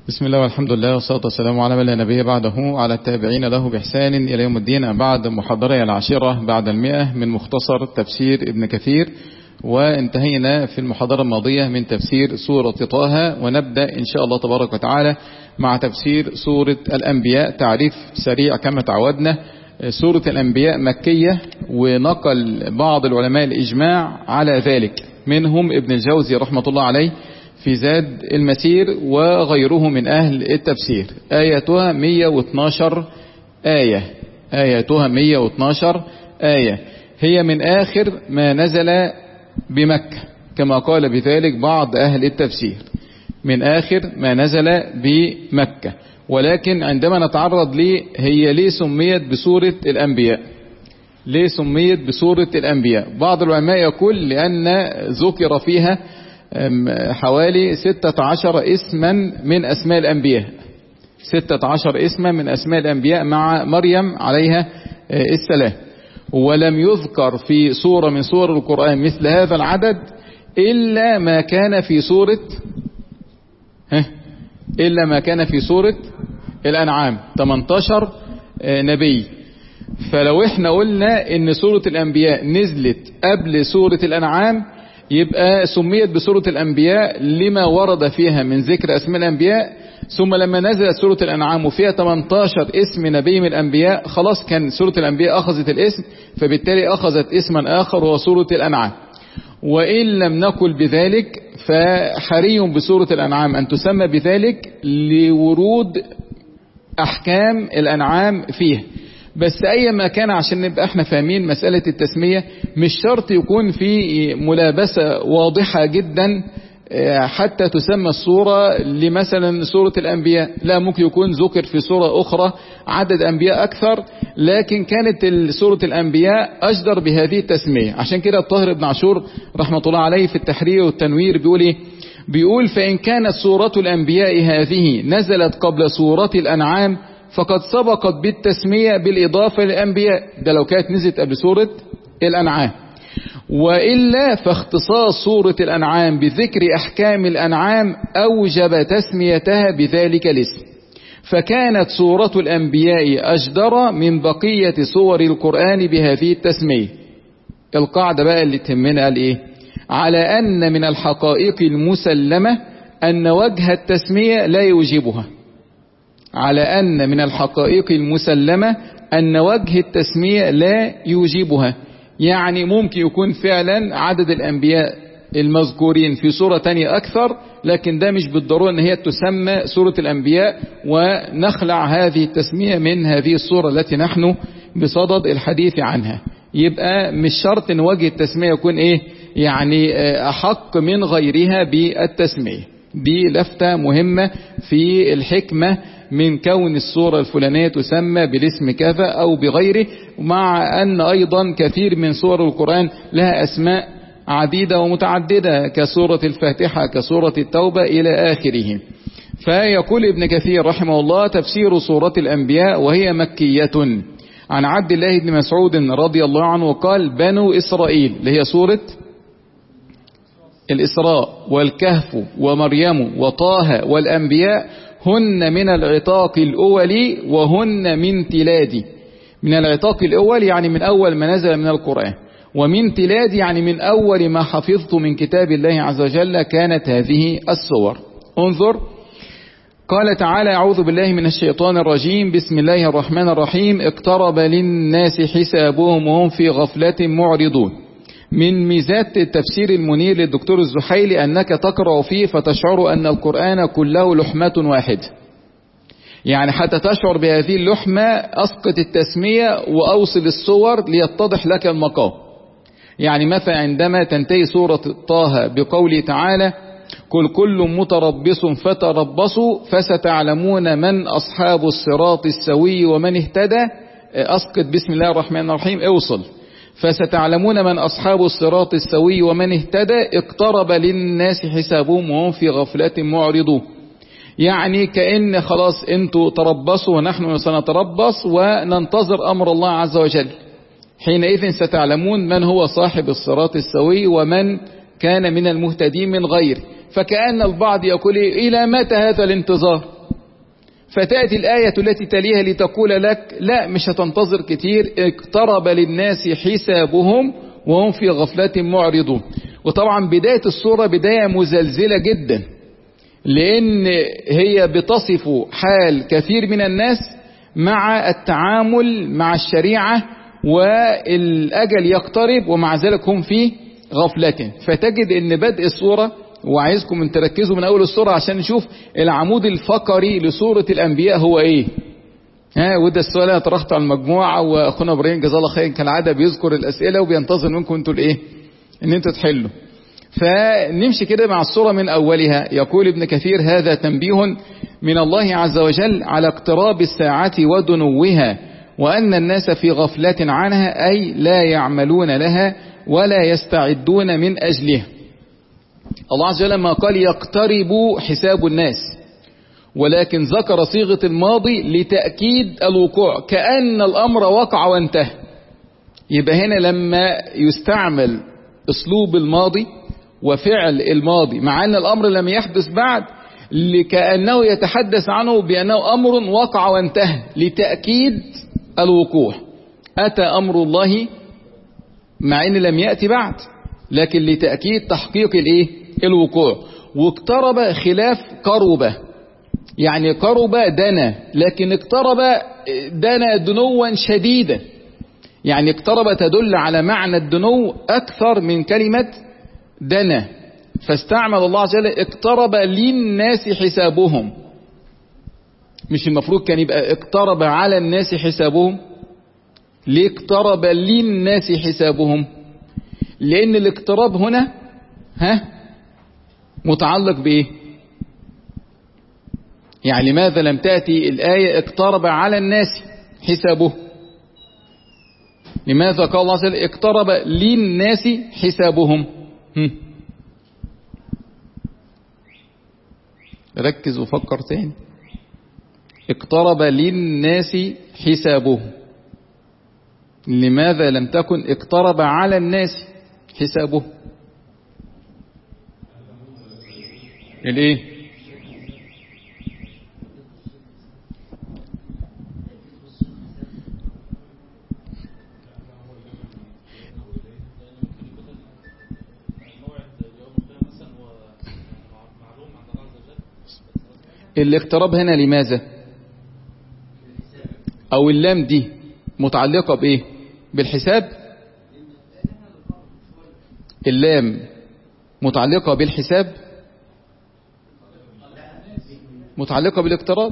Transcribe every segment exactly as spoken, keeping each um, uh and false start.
بسم الله والحمد لله والصلاة والسلام على من لا نبي بعده على التابعين له بإحسان إلى يوم الدين. بعد محاضرة العاشرة بعد المئة من مختصر تفسير ابن كثير، وانتهينا في المحاضرة الماضية من تفسير سورة طه، ونبدأ إن شاء الله تبارك وتعالى مع تفسير سورة الأنبياء. تعريف سريع كما تعودنا. سورة الأنبياء مكية، ونقل بعض العلماء الإجماع على ذلك، منهم ابن الجوزي رحمة الله عليه في زاد المسير وغيره من أهل التفسير. آياتها مئة واثناشر آية آياتها مئة واثناشر آية هي من آخر ما نزل بمكة، كما قال بذلك بعض أهل التفسير، من آخر ما نزل بمكة. ولكن عندما نتعرض ليه هي ليه سميت بسورة الأنبياء ليه سميت بسورة الأنبياء بعض العلماء يقول لأن ذكر فيها حوالي ستة عشر اسما من أسماء الأنبياء ستة عشر اسما من أسماء الأنبياء مع مريم عليها السلام، ولم يذكر في سورة من سور القرآن مثل هذا العدد إلا ما كان في سورة إلا ما كان في سورة الأنعام، ثمانية عشر نبي. فلو احنا قلنا ان سورة الأنبياء نزلت قبل سورة الأنعام يبقى سميت بسورة الأنبياء لما ورد فيها من ذكر أسماء الأنبياء، ثم لما نزلت سورة الأنعام وفيها ثمانية عشر اسم نبي من الأنبياء خلاص كان سورة الأنبياء أخذت الاسم، فبالتالي أخذت اسما آخر وهو سورة الأنعام. وإن لم نقل بذلك فحري بسورة الأنعام أن تسمى بذلك لورود أحكام الأنعام فيه. بس أي ما كان، عشان نبقى احنا فاهمين مسألة التسمية مش شرط يكون في ملابسة واضحة جدا حتى تسمى السورة لمثلا سورة الأنبياء، لا، ممكن يكون ذكر في سورة أخرى عدد أنبياء أكثر، لكن كانت سورة الأنبياء أجدر بهذه التسمية. عشان كده الطاهر بن عاشور رحمة الله عليه في التحرير والتنوير بيقول ايه؟ بيقول فإن كانت سورة الأنبياء هذه نزلت قبل سورة الأنعام فقد سبقت بالتسمية بالإضافة للأنبياء، ده لو كانت نزلت قبل سورة الأنعام. وإلا فاختصاص سورة الأنعام بذكر أحكام الأنعام أوجب تسميتها بذلك الاسم، فكانت سورة الأنبياء أجدر من بقية سور القرآن بهذه التسمية. القاعدة بقى اللي تهمنا قال إيه؟ على أن من الحقائق المسلمة أن وجه التسمية لا يوجبها على أن من الحقائق المسلمة أن وجه التسمية لا يوجبها يعني ممكن يكون فعلا عدد الأنبياء المذكورين في سورة تانية أكثر، لكن ده مش بالضرورة أن هي تسمى سورة الأنبياء ونخلع هذه التسمية من هذه السورة التي نحن بصدد الحديث عنها. يبقى مش شرط أن وجه التسمية يكون إيه يعني أحق من غيرها بالتسمية. دي لفتة مهمة في الحكمة من كون السورة الفلانية تسمى بالاسم كذا أو بغيره، مع أن أيضا كثير من سور القرآن لها أسماء عديدة ومتعددة كسورة الفاتحة كسورة التوبة إلى آخره. فيقول ابن كثير رحمه الله تفسير سورة الأنبياء وهي مكية. عن عبد الله بن مسعود رضي الله عنه قال بنو إسرائيل، اللي هي سورة الإسراء والكهف ومريم وطه والأنبياء، هن من العتاق الأول وهن من تلاد. من العتاق الأول يعني من أول ما نزل من القرآن، ومن تلاد يعني من أول ما حفظت من كتاب الله عز وجل كانت هذه السور. انظر قال تعالى أعوذ بالله من الشيطان الرجيم بسم الله الرحمن الرحيم اقترب للناس حسابهم وهم في غفلة معرضون. من ميزات التفسير المنير للدكتور الزحيلي أنك تقرأ فيه فتشعر أن القرآن كله لحمة واحدة، يعني حتى تشعر بهذه اللحمة أسقط التسمية وأوصل الصور ليتضح لك المقام. يعني مثلا عندما تنتهي سورة طه بقوله تعالى قل كل متربص فتربصوا فستعلمون من أصحاب الصراط السوي ومن اهتدى، أسقط بسم الله الرحمن الرحيم اوصل فستعلمون من أصحاب الصراط السوي ومن اهتدى اقترب للناس حسابهم وهم في غفلة معرضون. يعني كأن خلاص انتوا تربصوا ونحن سنتربص وننتظر أمر الله عز وجل، حينئذ ستعلمون من هو صاحب الصراط السوي ومن كان من المهتدين من غير. فكأن البعض يقول إلى متى هذا الانتظار؟ فتأتي الآية التي تليها لتقول لك لا، مش هتنتظر كتير، اقترب للناس حسابهم وهم في غفلة معرضون. وطبعا بداية السورة بداية مزلزلة جدا، لأن هي بتصف حال كثير من الناس مع التعامل مع الشريعة والأجل يقترب ومع ذلك هم في غفلة. فتجد ان بدء السورة، وعايزكم ان تركزوا من اول السورة عشان نشوف العمود الفقري لسورة الانبياء هو ايه. ها وده السؤال انا طرحته على المجموعة، واخونا ابراهيم جزاه الله خير كالعادة بيذكر الاسئلة وبينتظر منكم انتوا الايه ان انتوا تحلوا. فنمشي كده مع السورة من اولها. يقول ابن كثير: هذا تنبيه من الله عز وجل على اقتراب الساعة ودنوها، وان الناس في غفلة عنها، اي لا يعملون لها ولا يستعدون من اجلها. الله عز وجل لما قال يقترب حساب الناس، ولكن ذكر صيغة الماضي لتأكيد الوقوع، كأن الأمر وقع وانتهى. يبقى هنا لما يستعمل أسلوب الماضي وفعل الماضي مع أن الأمر لم يحدث بعد، لكأنه يتحدث عنه بأنه أمر وقع وانتهى لتأكيد الوقوع. أتى أمر الله مع أن لم يأتي بعد، لكن لتأكيد تحقيق الايه الوقوع. واقترب خلاف قرب، يعني قرب دنا، لكن اقترب دنا دنوا شديدا. يعني اقترب تدل على معنى الدنو أكثر من كلمة دنا، فاستعمل الله عز وجل اقترب للناس حسابهم. مش المفروض كان يبقى اقترب على الناس حسابهم؟ ليه اقترب للناس حسابهم؟ لأن الاقتراب هنا ها متعلق بإيه؟ يعني لماذا لم تأتي الآية اقترب على الناس حسابه؟ لماذا قال الله عز وجل اقترب للناس حسابهم؟ هم. ركز وفكر تاني. اقترب للناس حسابهم، لماذا لم تكن اقترب على الناس حسابه؟ الايه؟ الاقتراب هنا لماذا؟ او اللام دي متعلقة بايه؟ بالحساب؟ اللام متعلقة بالحساب؟ متعلقة بالاقتراب.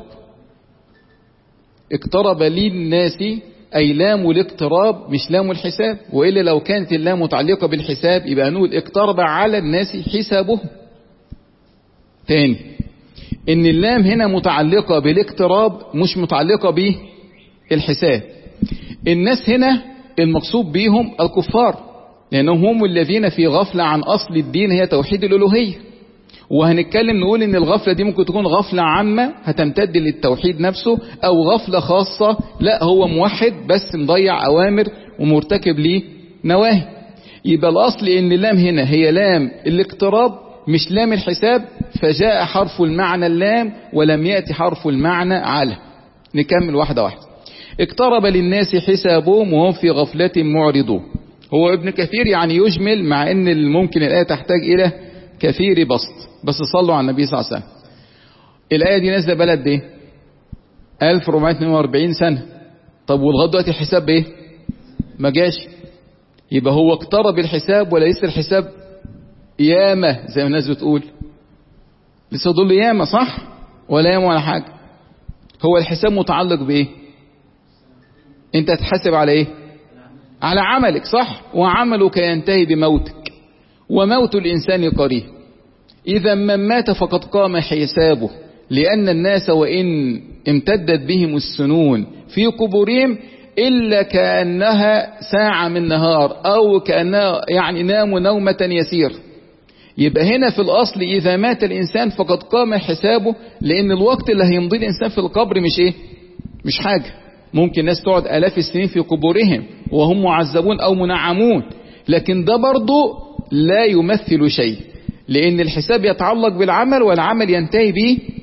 اقترب للناس أي لام الاقتراب مش لام الحساب، وإلا لو كانت اللام متعلقة بالحساب يبقى نقول اقترب على الناس حسابهم. تاني، إن اللام هنا متعلقة بالاقتراب مش متعلقة بالحساب. الناس هنا المقصود بهم الكفار، لأنهم هم الذين في غفلة عن أصل الدين هي توحيد الألوهية. وهنتكلم نقول ان الغفلة دي ممكن تكون غفلة عامة هتمتد للتوحيد نفسه، او غفلة خاصة لا هو موحد بس مضيع اوامر ومرتكب ليه نواهي. يبقى الاصل ان اللام هنا هي لام الاقتراب مش لام الحساب، فجاء حرف المعنى اللام ولم يأتي حرف المعنى على. نكمل واحدة واحدة. اقترب للناس حسابهم وهم في غفلة معرضون. هو ابن كثير يعني يجمل، مع ان ممكن الآية تحتاج الى كثير بسط، بس صلوا على النبي صلى الله عليه وسلم. الآية دي نازلة بلد ايه؟ ألف وأربعمائة واثنين وأربعين سنة. طب والغد دلوقتي الحساب بايه؟ ما جاش. يبقى هو اقترب الحساب ولا لسه الحساب ياما زي ما الناس بتقول؟ لسه دول ياما صح؟ ولا ياما ولا حاجة. هو الحساب متعلق بايه؟ انت تحاسب على ايه؟ على عملك صح؟ وعملك ينتهي بموتك، وموت الإنسان قريب. إذا من مات فقد قام حسابه، لأن الناس وإن امتدت بهم السنون في قبورهم إلا كأنها ساعة من نهار، أو كأنها يعني ناموا نومة يسير. يبقى هنا في الأصل إذا مات الإنسان فقد قام حسابه، لأن الوقت اللي هيمضي الإنسان في القبر مش إيه؟ مش حاجة. ممكن ناس تقعد آلاف السنين في قبورهم وهم معذبون أو منعمون، لكن ده برضو لا يمثل شيء، لأن الحساب يتعلق بالعمل والعمل ينتهي به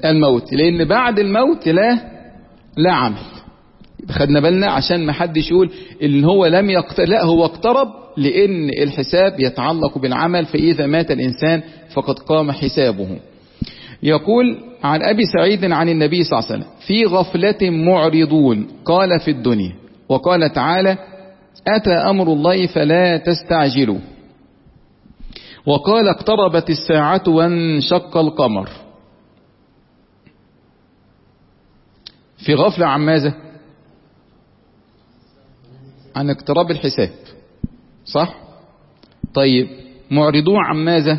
الموت، لأن بعد الموت لا لا عمل. خدنا بالنا عشان ما حدش يقول إن هو لم يقترب، لا هو اقترب، لأن الحساب يتعلق بالعمل، فإذا مات الإنسان فقد قام حسابه. يقول عن أبي سعيد عن النبي صلى الله عليه وسلم: في غفلة معرضون قال في الدنيا. وقال تعالى: أتى أمر الله فلا تستعجلوا. وقال: اقتربت الساعة وانشق القمر. في غفلة عن ماذا؟ عن اقتراب الحساب، صح؟ طيب معرضون عن ماذا؟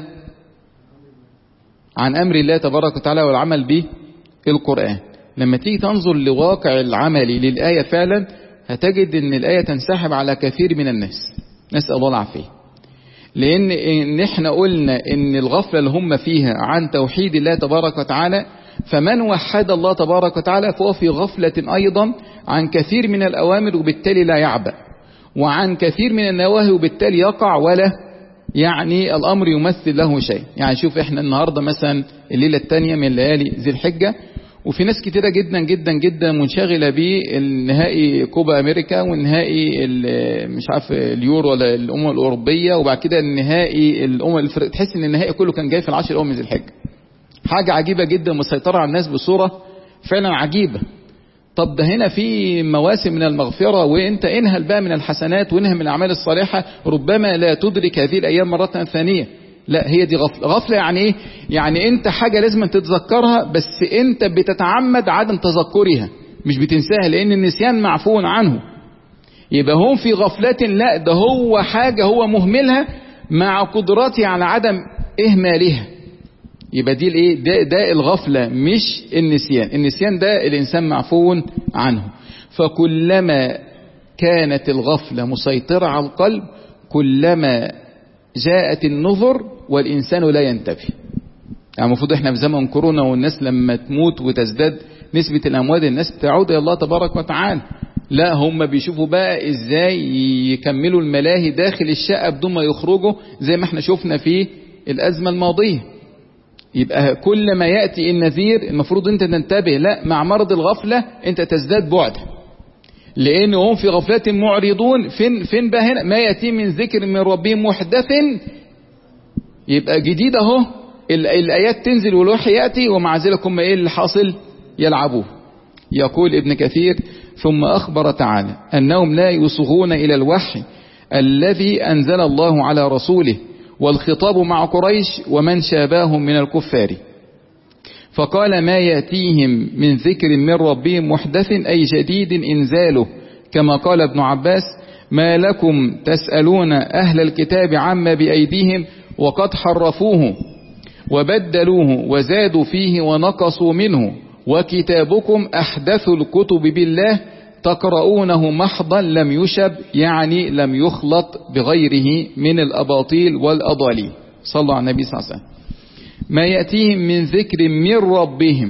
عن أمر الله تبارك وتعالى والعمل به القرآن. لما تيجي تنظر لواقع العمل للآية فعلا هتجد ان الآية تنسحب على كثير من الناس، نسأل الله العافية. لأن إن احنا قلنا ان الغفلة اللي هم فيها عن توحيد الله تبارك وتعالى، فمن وحد الله تبارك وتعالى فهو في غفلة أيضا عن كثير من الأوامر، وبالتالي لا يعبأ، وعن كثير من النواهي، وبالتالي يقع ولا يعني الأمر يمثل له شيء. يعني شوف احنا النهاردة مثلا الليلة الثانية من ليالي ذي الحجة، وفي ناس كتيرة جدا جدا جدا منشغلة بالنهائي كوبا أمريكا، والنهائي مش عارف اليورو ولا الأمم الأوروبية، وبعد كده النهائي الأمم الفرق. تحس ان النهائي كله كان جاي في العشر أول من ذي الحجة. حاجة عجيبة جدا، مسيطرة على الناس بصورة فعلا عجيبة. طب ده هنا في مواسم من المغفرة، وانت انهل بقى من الحسنات وانهل من الأعمال الصالحة، ربما لا تدرك هذه الأيام مرة ثانية. لا، هي دي غفلة. غفلة يعني ايه؟ يعني انت حاجة لازم تتذكرها، بس انت بتتعمد عدم تذكرها، مش بتنساها، لان النسيان معفو عنه. يبقى هم في غفلة، لا ده هو حاجة هو مهملها مع قدرته على عدم اهمالها. يبقى دي الايه؟ ده, ده الغفلة مش النسيان. النسيان ده الانسان معفو عنه. فكلما كانت الغفلة مسيطرة على القلب كلما جاءت النظر والإنسان لا ينتبه. يعني المفروض احنا في زمن كورونا، والناس لما تموت وتزداد نسبة الأموات الناس بتعود إلى الله تبارك وتعالى. لا، هم بيشوفوا بقى ازاي يكملوا الملاهي داخل الشقة بدون ما يخرجوا، زي ما احنا شفنا في الأزمة الماضية. يبقى كل ما يأتي النذير المفروض انت تنتبه. لا، مع مرض الغفلة انت تزداد بعد، لأن هم في غفلة معرضون. فين فين بقى هنا؟ ما يأتي من ذكر من ربهم محدث. يبقى جديد اهو، الآيات تنزل والوحي يأتي، ومع ذلك هم ايه اللي حاصل؟ يلعبوه. يقول ابن كثير: ثم أخبر تعالى أنهم لا يصغون إلى الوحي الذي أنزل الله على رسوله، والخطاب مع قريش ومن شابههم من الكفار. فقال: ما يأتيهم من ذكر من ربهم محدث أي جديد إنزاله، كما قال ابن عباس: ما لكم تسألون أهل الكتاب عما بأيديهم وقد حرفوه وبدلوه وزادوا فيه ونقصوا منه، وكتابكم أحدث الكتب بالله تقرؤونه محضا لم يشب، يعني لم يخلط بغيره من الأباطيل والأضاليل. صلى على النبي صلى الله عليه وسلم. ما يأتيهم من ذكر من ربهم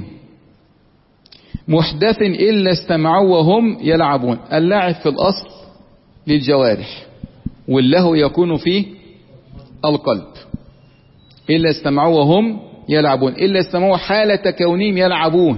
محدث إلا استمعوا وهم يلعبون. اللعب في الأصل للجوارح، واللهو يكون فيه القلب. إلا استمعوا وهم يلعبون، إلا استمعوا حالة كونهم يلعبون،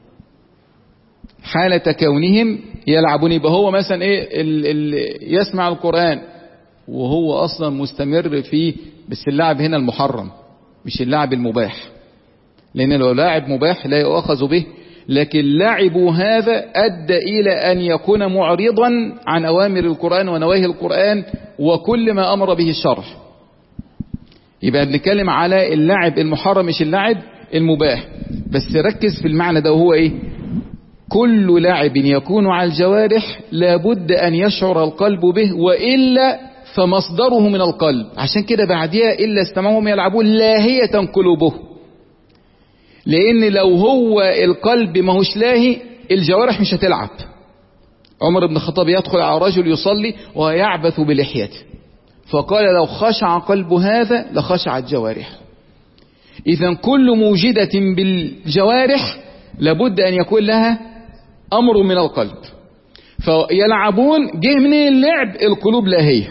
حالة كونهم يلعبون. يبقى هو مثلا ايه ال ال يسمع القرآن وهو اصلا مستمر فيه، بس اللعب هنا المحرم مش اللعب المباح، لان لو لاعب مباح لا يؤخذ به، لكن لعبوا هذا ادى الى ان يكون معرضا عن اوامر القرآن ونواهي القرآن وكل ما امر به الشرع. يبقى بنتكلم على اللعب المحرم مش اللعب المباح. بس ركز في المعنى ده، وهو ايه؟ كل لعب يكون على الجوارح لابد أن يشعر القلب به، وإلا فمصدره من القلب. عشان كده بعدها إلا استمعهم يلعبون لاهية قلوبه، لأن لو هو القلب ما هوش لاهي الجوارح مش هتلعب. عمر بن الخطاب يدخل على رجل يصلي ويعبث بلحيته، فقال: لو خشع قلب هذا لخشعت جوارحه. إذن كل موجدة بالجوارح لابد أن يكون لها أمر من القلب. فيلعبون جه من اللعب القلوب لاهية،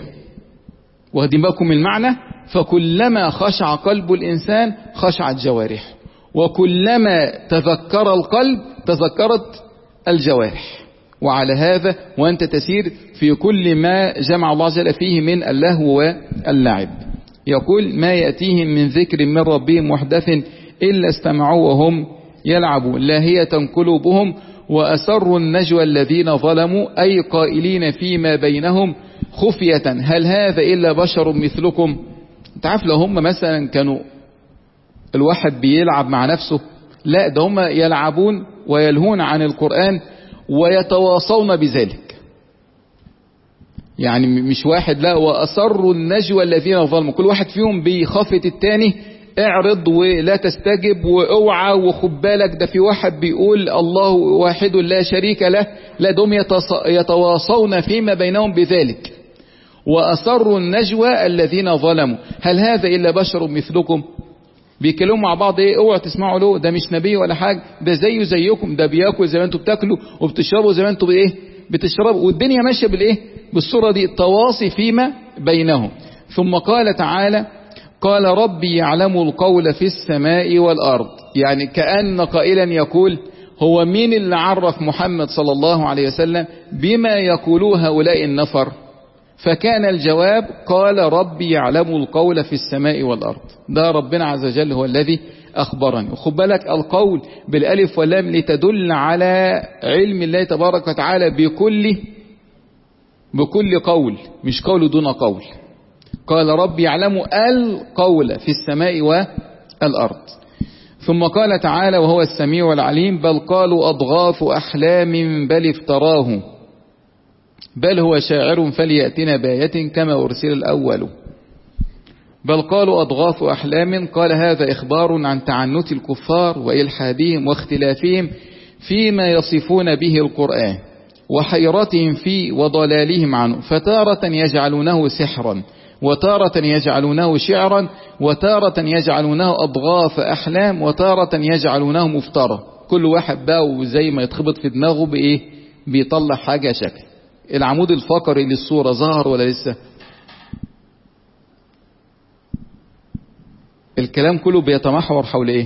واخدين بالكم المعنى؟ فكلما خشع قلب الإنسان خشعت جوارحه، وكلما تذكر القلب تذكرت الجوارح. وعلى هذا وأنت تسير في كل ما جمع الله جل فيه من اللهو واللعب. يقول ما يأتيهم من ذكر من ربهم محدث إلا استمعوا وهم يلعبون لاهية قلوبهم وأسروا النجوى الذين ظلموا أي قائلين فيما بينهم خفية هل هذا إلا بشر مثلكم. تعرف لو هم مثلا كانوا الواحد بيلعب مع نفسه، لا ده هم يلعبون ويلهون عن القرآن ويتواصون بذلك. يعني مش واحد، لا، وأسروا النجوى الذين ظلموا، كل واحد فيهم بيخافت التاني اعرض ولا تستجب واوعى وخد بالك ده في واحد بيقول الله واحد لا شريك له، لا دهم يتواصون فيما بينهم بذلك. وأسروا النجوى الذين ظلموا هل هذا إلا بشر مثلكم. بيكلموا مع بعض ايه، اوعوا تسمعوا له، ده مش نبي ولا حاجة، ده زيه زيكم، ده بياكل زي ما انتوا بتاكلوا وبتشربوا زي ما انتوا بايه بتشربوا، والدنيا ماشية بالايه بالصورة دي، التواصي فيما بينهم. ثم قال تعالى قال ربي يعلم القول في السماء والأرض. يعني كأن قائلا يقول هو مين اللي عرف محمد صلى الله عليه وسلم بما يقولوه هؤلاء النفر؟ فكان الجواب قال ربي يعلم القول في السماء والأرض. ده ربنا عز وجل هو الذي أخبرني. وخد بالك القول بالألف واللام لتدل على علم الله تبارك وتعالى بكل بكل قول، مش قول دون قول. قال ربي يعلم القول في السماء والأرض. ثم قال تعالى وهو السميع العليم بل قالوا أضغاث أحلام بل افتراه بل هو شاعر فليأتنا بآية كما أرسل الأول. بل قالوا أضغاث أحلام، قال هذا إخبار عن تعنت الكفار وإلحادهم واختلافهم فيما يصفون به القرآن وحيرتهم فيه وضلالهم عنه، فتارة يجعلونه سحرا وتارة يجعلونه شعرا وتارة يجعلونه أضغاث أحلام وتارة يجعلونه مفترى. كل واحد بقى وزي ما يتخبط في دماغه بإيه بيطلع حاجة شكل. العمود الفقري للصورة ظهر ولا لسه؟ الكلام كله بيتمحور حول ايه؟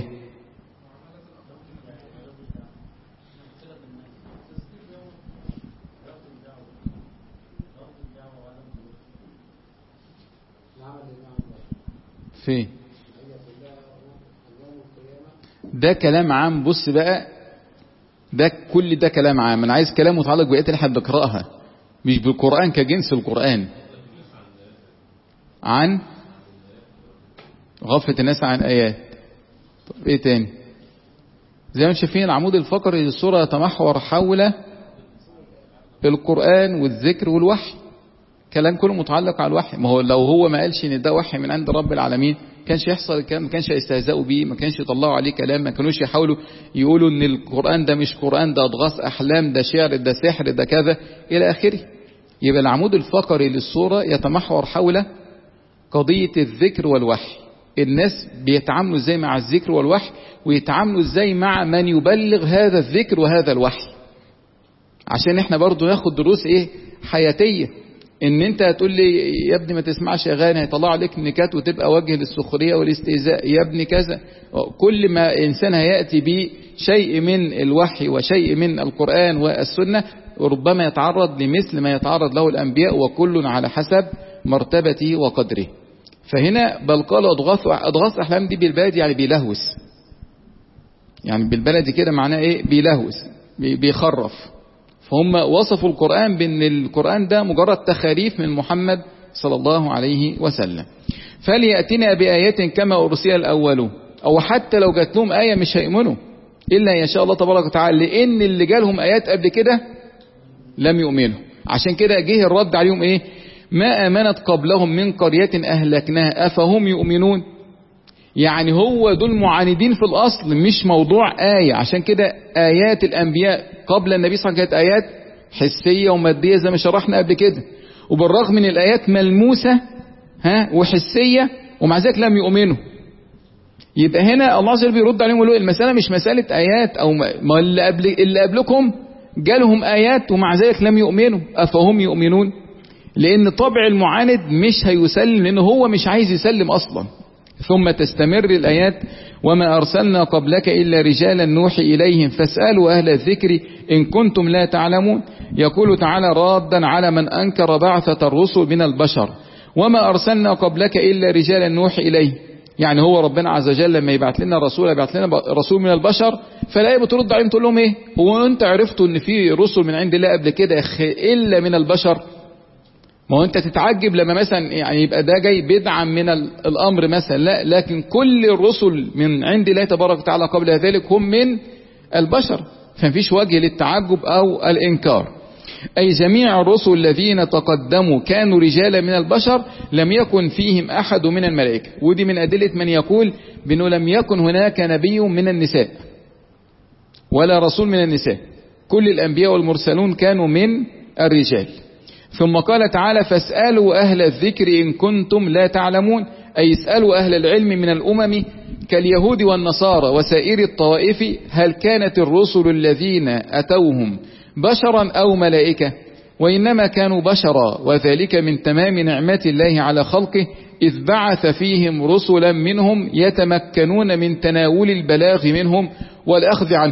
فين؟ ده كلام عام. بص بقى، ده كل ده كلام عام. انا عايز كلام متعلق بآيات اللي احنا بنقراها، مش بالقرآن كجنس القرآن. عن غفلة الناس عن آيات. طب ايه تاني؟ زي ما شايفين العمود الفقري للصورة يتمحور حول القرآن والذكر والوحي. كلام كله متعلق على الوحي. ما هو لو هو ما قالش ان ده وحي من عند رب العالمين كانش يحصل الكلام، ما كانش يستهزئوا بيه، ما كانش يطلعوا عليه كلام، ما كانوش يحاولوا يقولوا ان القرآن ده مش قرآن، ده اضغاث احلام، ده شعر، ده سحر، ده كذا الى اخره. يبقى العمود الفقري للصورة يتمحور حول قضية الذكر والوحي. الناس بيتعاملوا ازاي مع الذكر والوحي، ويتعاملوا ازاي مع من يبلغ هذا الذكر وهذا الوحي، عشان احنا برضو ناخد دروس ايه حياتية. ان انت هتقول لي يا ابني ما تسمعش اغاني هيطلع عليك نكات وتبقى وجه للسخرية والاستهزاء، يا ابني كذا. كل ما انسان هيأتي بشيء من الوحي وشيء من القرآن والسنة ربما يتعرض لمثل ما يتعرض له الانبياء، وكل على حسب مرتبته وقدره. فهنا بل قالوا أضغاث أضغاث أحلام دي بالبلد يعني بيلهوس، يعني بالبلد كده معناه إيه بيلهوس بيخرف. فهم وصفوا القرآن بأن القرآن ده مجرد تخاريف من محمد صلى الله عليه وسلم. فليأتنا بآية كما أرسل الأولون، أو حتى لو جات لهم آية مش هيؤمنوا إلا إن شاء الله تبارك وتعالى، لأن اللي جالهم آيات قبل كده لم يؤمنوا. عشان كده جه الرد عليهم إيه ما آمنت قبلهم من قرية أهلكناها أفهم يؤمنون. يعني هو دول معاندين في الأصل، مش موضوع آية. عشان كده آيات الأنبياء قبل النبي صلى الله عليه وسلم كانت آيات حسية ومادية زي ما شرحنا قبل كده، وبالرغم من الآيات ملموسة ها وحسية ومع ذلك لم يؤمنوا. يبقى هنا الله عز وجل بيرد عليهم ويقول المسألة مش مسألة آيات، أو ما اللي قبل اللي قبلكم جالهم آيات ومع ذلك لم يؤمنوا أفهم يؤمنون. لأن طبع المعاند مش هيسلم، لأنه هو مش عايز يسلم أصلا. ثم تستمر الآيات: وما أرسلنا قبلك إلا رجالا نوحي إليهم فاسألوا أهل الذكر إن كنتم لا تعلمون. يقول تعالى رادا على من أنكر بعثة الرسل من البشر: وما أرسلنا قبلك إلا رجالا نوحي إليه. يعني هو ربنا عز وجل لما يبعث لنا رسول يبعث لنا رسول من البشر، فالآية بترد عليهم تقول لهم ايه؟ هو انت عرفتوا ان في رسل من عند الله قبل كده الا من البشر؟ ما هو انت تتعجب لما مثلا يعني يبقى ده جاي بدعا من الامر مثلا، لا، لكن كل الرسل من عند الله تبارك وتعالى قبل ذلك هم من البشر، فمفيش وجه للتعجب او الانكار. أي جميع الرسل الذين تقدموا كانوا رجالا من البشر، لم يكن فيهم أحد من الملائكة. ودي من أدلة من يقول بأنه لم يكن هناك نبي من النساء ولا رسول من النساء، كل الأنبياء والمرسلون كانوا من الرجال. ثم قال تعالى: فاسألوا أهل الذكر إن كنتم لا تعلمون. أي اسألوا أهل العلم من الأمم كاليهود والنصارى وسائر الطوائف هل كانت الرسل الذين أتوهم بشرا أو ملائكة؟ وإنما كانوا بشرا، وذلك من تمام نعمة الله على خلقه، إذ بعث فيهم رسلا منهم يتمكنون من تناول البلاغ منهم والأخذ عنه.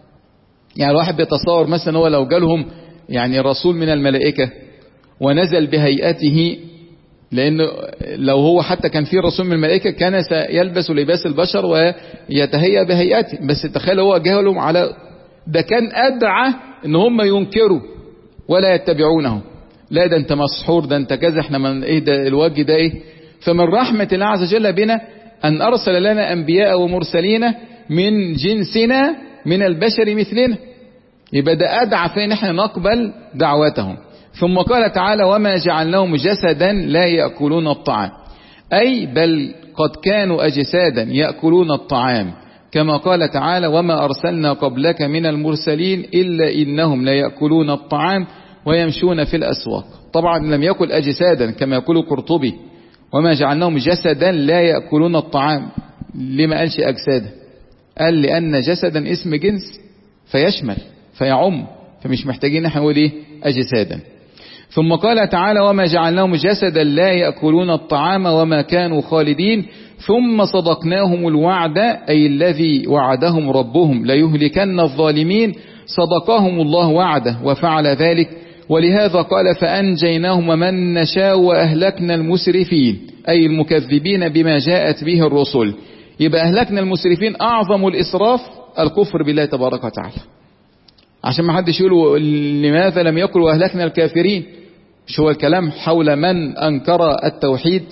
يعني الواحد بيتصور مثلا هو لو جالهم يعني رسول من الملائكة ونزل بهيئته، لأنه لو هو حتى كان فيه رسول من الملائكة كان سيلبس لباس البشر ويتهيأ بهيئته، بس تخيل هو جاء على ده كان أدعى ان هم ينكروا ولا يتبعونه، لا ده انت مسحور، ده انت كذا، احنا من ايه ده الوجه ده ايه. فمن رحمة الله عز وجل بنا ان ارسل لنا انبياء ومرسلين من جنسنا من البشر مثلنا، يبقى ده ادعى فين احنا نقبل دعوتهم. ثم قال تعالى: وما جعلناهم جسدا لا يأكلون الطعام. اي بل قد كانوا اجسادا يأكلون الطعام، كما قال تعالى: وما أرسلنا قبلك من المرسلين إلا إنهم لا يأكلون الطعام ويمشون في الأسواق. طبعا لم يأكل أجسادا كما يقول القرطبي، وما جعلناهم جسدا لا يأكلون الطعام. لما قالش أجسادا؟ قال لأن جسدا اسم جنس فيشمل فيعم، فمش محتاجين نحن نقول إيه أجسادا. ثم قال تعالى: وما جعلناهم جسدا لا يأكلون الطعام وما كانوا خالدين ثم صدقناهم الوعد، أي الذي وعدهم ربهم ليهلكن الظالمين، صدقهم الله وعده وفعل ذلك. ولهذا قال: فأنجيناهم ومن نشاء وأهلكنا المسرفين، أي المكذبين بما جاءت به الرسل. يبقى أهلكنا المسرفين، أعظم الإسراف الكفر بالله تبارك وتعالى، عشان ما حدش يقول لماذا لم يقل وأهلكنا الكافرين. مش هو الكلام حول من أنكر التوحيد؟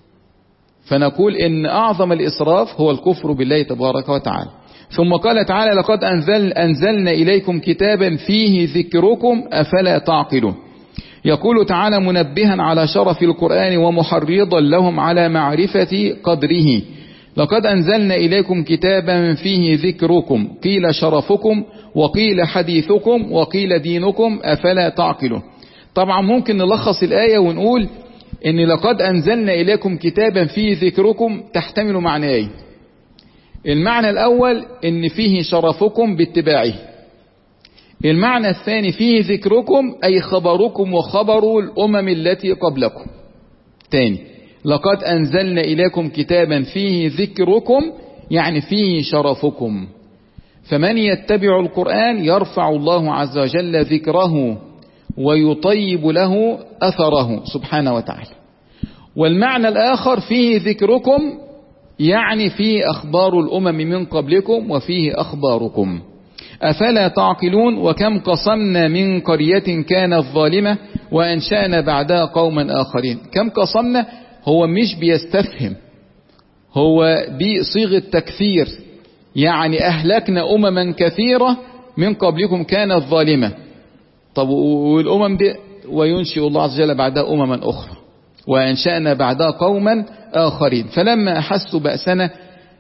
فنقول إن أعظم الإسراف هو الكفر بالله تبارك وتعالى. ثم قال تعالى: لقد أنزل أنزلنا إليكم كتابا فيه ذكركم أفلا تعقلون. يقول تعالى منبها على شرف القرآن ومحرضا لهم على معرفة قدره: لقد أنزلنا إليكم كتابا فيه ذكركم، قيل شرفكم وقيل حديثكم وقيل دينكم أفلا تعقلون. طبعا ممكن نلخص الآية ونقول إن لقد أنزلنا إليكم كتابا فيه ذكركم تحتمل معنيين. المعنى الأول إن فيه شرفكم باتباعه. المعنى الثاني فيه ذكركم أي خبركم وخبر الأمم التي قبلكم. تاني: لقد أنزلنا إليكم كتابا فيه ذكركم يعني فيه شرفكم، فمن يتبع القرآن يرفع الله عز وجل ذكره ويطيب له أثره سبحانه وتعالى. والمعنى الآخر فيه ذكركم يعني فيه أخبار الأمم من قبلكم وفيه أخباركم أفلا تعقلون. وكم قصمنا من قرية كانت ظالمة وأنشأنا بعدها قوما آخرين. كم قصمنا هو مش بيستفهم، هو بصيغة تكثير، يعني أهلكنا أمما كثيرة من قبلكم كانت ظالمة. طب والأمم دي وينشئ الله عز وجل بعدها أمما أخرى وأنشأنا بعدها قوما آخرين فلما أحسوا بأسنا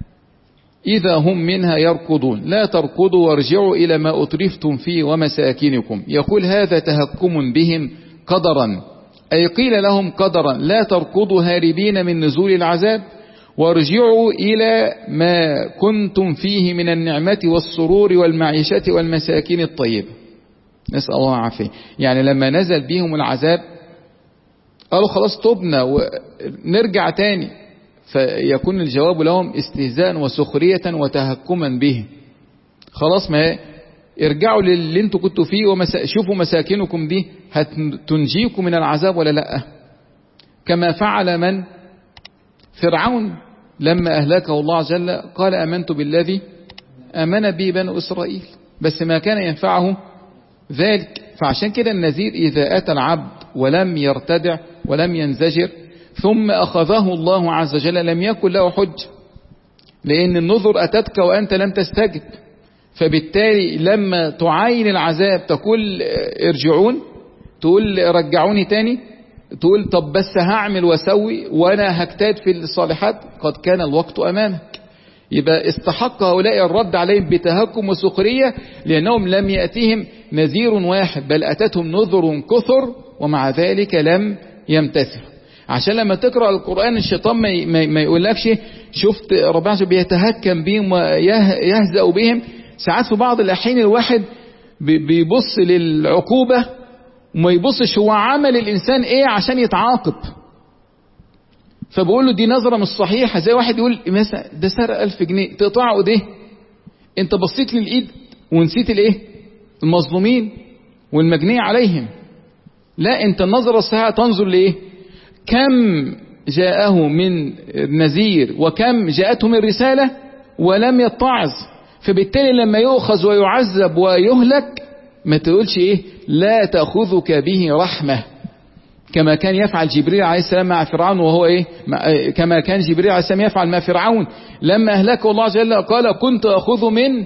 إذا هم منها يركضون. لا تركضوا وارجعوا إلى ما أترفتم فيه ومساكنكم. يقول هذا تهكم بهم قدرا، أي قيل لهم قدرا لا تركضوا هاربين من نزول العذاب وارجعوا إلى ما كنتم فيه من النعمة والسرور والمعيشة والمساكن الطيبة. نسأل الله العافية. يعني لما نزل بهم العذاب قالوا خلاص تبنا ونرجع تاني، فيكون الجواب لهم استهزاء وسخرية وتهكما به. خلاص ما ارجعوا للي انتوا كنتوا فيه وشوفوا مساكنكم دي هتنجيكم من العذاب ولا لا. كما فعل من فرعون لما أهلكه الله عز وجل قال آمنت بالذي آمن به بنو إسرائيل، بس ما كان ينفعه ذلك. فعشان كده النذير إذا أتى العبد ولم يرتدع ولم ينزجر ثم أخذه الله عز وجل لم يكن له حج، لأن النذر أتتك وأنت لم تستجب. فبالتالي لما تعاين العذاب تقول ارجعون، تقول رجعوني تاني، تقول طب بس هعمل وسوي وأنا هجتهد في الصالحات، قد كان الوقت أمامك. يبقى استحق هؤلاء الرد عليهم بتهكم وسخرية، لأنهم لم يأتهم نذير واحد بل أتتهم نذر كثر ومع ذلك لم يمتثل. عشان لما تقرأ القرآن الشيطان ما, ما يقولكش شفت ربنا بيتهكم بهم ويهزأ بهم. ساعات في بعض الأحيان الواحد بيبص للعقوبة وما يبصش هو عمل الإنسان إيه عشان يتعاقب، فبقول له دي نظرة مش صحيحة. زي واحد يقول مثلا ده سرق ألف جنيه تقطعه ايديه، انت بصيت للإيد ونسيت الايه المظلومين والمجني عليهم. لا، انت النظرة الصحيحة تنظر لإيه كم جاءه من نذير وكم جاءته من رسالة ولم يتعظ. فبالتالي لما يؤخذ ويعذب ويهلك ما تقولش ايه لا تأخذك به رحمة، كما كان يفعل جبريل عليه السلام مع فرعون، وهو ايه كما كان جبريل عليه السلام يفعل مع فرعون لما أهلكه الله عز وجل قال كنت أخذ من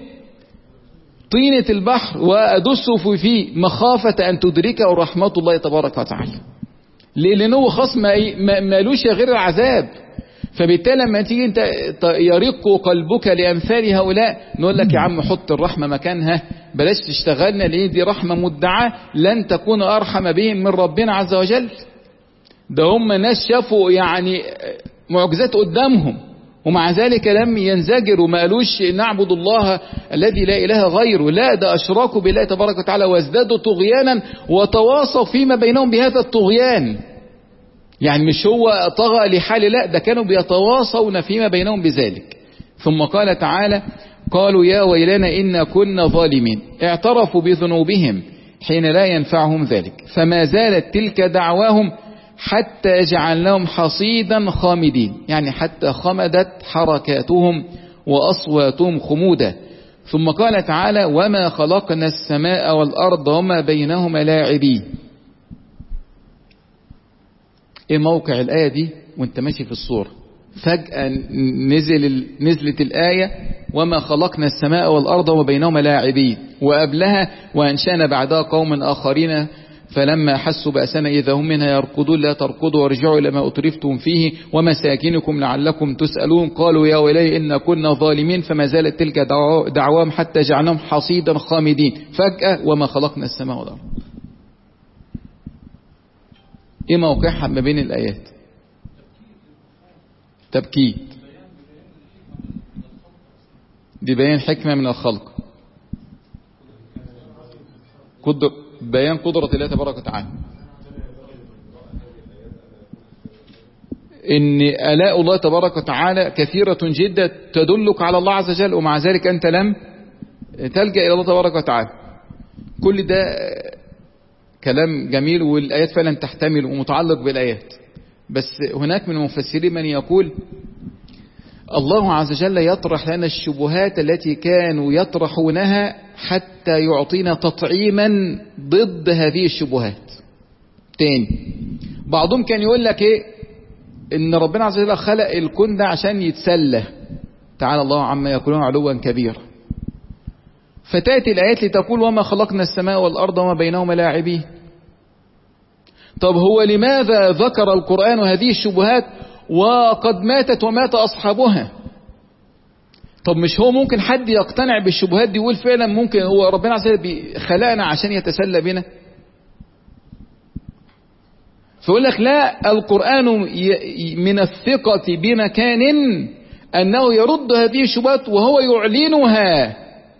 طينة البحر وأدس فيه مخافة أن تدركه رحمة الله تبارك وتعالى. ليه؟ لأنه خاص ما مالوش غير العذاب. فبالتالي لما تيجي انت يرق قلبك لأمثال هؤلاء نقول لك يا عم حط الرحمة مكانها، بلاش تشتغلنا ليه دي رحمة مدعاة لن تكون أرحم بهم من ربنا عز وجل. ده هم ناس شافوا يعني معجزات قدامهم ومع ذلك لم ينزجروا وما قالوش نعبد الله الذي لا إله غيره، لا ده أشراكوا بالله تبارك وتعالى وازدادوا طغيانا وتواصوا فيما بينهم بهذا الطغيان. يعني مش هو طغى لحال، لا ده كانوا بيتواصون فيما بينهم بذلك. ثم قال تعالى قالوا يا ويلنا إنا كنا ظالمين، اعترفوا بذنوبهم حين لا ينفعهم ذلك فما زالت تلك دعواهم حتى جعلناهم حصيدا خامدين، يعني حتى خمدت حركاتهم وأصواتهم خمودا. ثم قال تعالى وما خلقنا السماء والأرض وما بينهما لاعبين. ايه موقع الآية دي وانت ماشي في الصورة؟ فجأة نزل نزلت الآية وما خلقنا السماء والأرض وما بينهما لاعبين، وقبلها وأنشأنا بعدها قوم آخرين فلما حسوا بأسنا إذا هم منها يركضون لا تركضوا وارجعوا إلى ما أترفتم فيه ومساكنكم لعلكم تسألون قالوا يا ويلي إنا كنا ظالمين فما زالت تلك دعواهم حتى جعلناهم حصيدا خامدين. فجأة وما خلقنا السماء والأرض. ايه موقعها ما بين الآيات؟ تبكيت، دي بيان حكمة من الخلق، قدر بيان قدرة الله تبارك وتعالى، ان آلاء الله تبارك وتعالى كثيرة جدا تدلك على الله عز وجل ومع ذلك انت لم تلجأ الى الله تبارك وتعالى. كل ده كلام جميل والآيات فعلا تحتمل ومتعلق بالآيات. بس هناك من المفسرين من يقول الله عز وجل يطرح لنا الشبهات التي كانوا يطرحونها حتى يعطينا تطعيما ضد هذه الشبهات. تاني بعضهم كان يقول لك ايه ان ربنا عز وجل خلق الكون ده عشان يتسلى، تعالى الله عما يقولون علوا كبيرا، فتأتي الآيات لتقول وما خلقنا السماء والأرض وما بينهما لاعبين. طب هو لماذا ذكر القرآن هذه الشبهات وقد ماتت ومات أصحابها؟ طب مش هو ممكن حد يقتنع بالشبهات دي يقول فعلا ممكن هو ربنا عز وجل خلقنا عشان يتسلى بنا؟ فيقول لك لا، القرآن من الثقة بمكان أنه يرد هذه الشبهات وهو يعلنها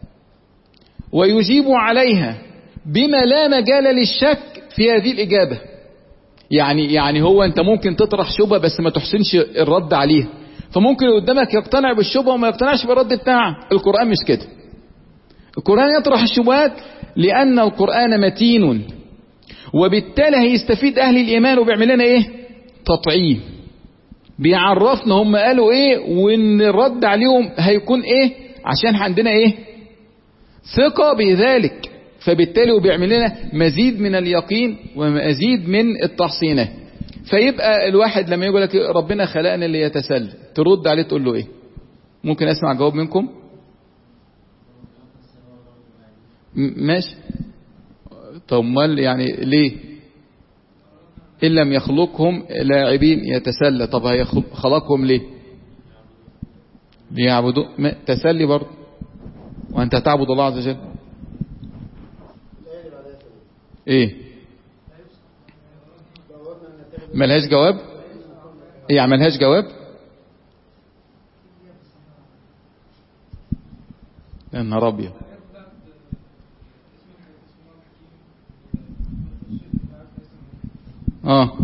ويجيب عليها بما لا مجال للشك في هذه الإجابة. يعني يعني هو أنت ممكن تطرح شبهة بس ما تحسنش الرد عليها، فممكن اللي قدامك يقتنع بالشبهة وما يقتنعش بالرد بتاعه. القرآن مش كده. القرآن يطرح الشبهات لأن القرآن متين، وبالتالي هيستفيد أهل الإيمان وبيعمل لنا إيه؟ تطعيم، بيعرفنا هم قالوا إيه وإن الرد عليهم هيكون إيه، عشان عندنا إيه؟ ثقة بذلك. فبالتالي وبيعمل لنا مزيد من اليقين ومزيد من التحصينات. فيبقى الواحد لما يقول لك ربنا خلقنا اللي يتسلى، ترد عليه تقول له إيه؟ ممكن أسمع جواب منكم؟ ماشي. طب مال يعني ليه؟ إن لم يخلقهم لاعبين يتسلى. طب هيخلقهم ليه؟ ليعبدوا تسلي برضه، وأنت تعبد الله عز وجل. ايه ملهاش جواب؟ ايه يعني ملهاش جواب؟ يا نهار ابيض. اه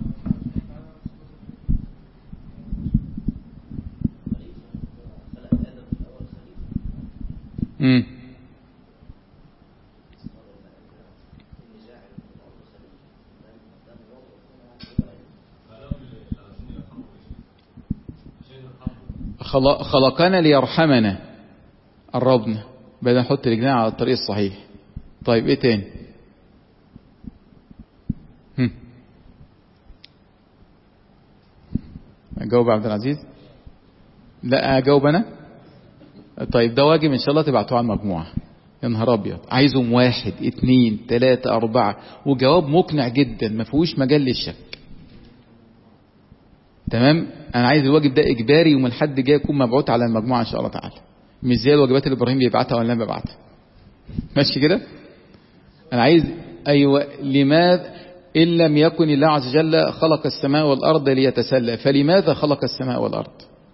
امم خلقنا ليرحمنا، قربنا بدنا نحط رجلنا على الطريق الصحيح. طيب ايه تاني؟ هم. اجاوب عبد العزيز؟ لا اجاوب انا. طيب ده واجب ان شاء الله تبعتوه على المجموعة. يا نهار ابيض، عايزهم واحد اتنين تلاتة اربعة، وجواب مقنع جدا ما فيهوش مجال للشك. تمام. انا عايز الواجب ده اجباري ومن حد جاي يكون مبعوث على المجموعة ان شاء الله تعالى، مش زي الواجبات اللي ابراهيم بيبعتها ولا انا ببعتها. ماشي كده. انا عايز ايوه. لماذا ان لم يكن الله عز وجل خلق السماء والارض ليتسلى، فلماذا خلق السماء والارض؟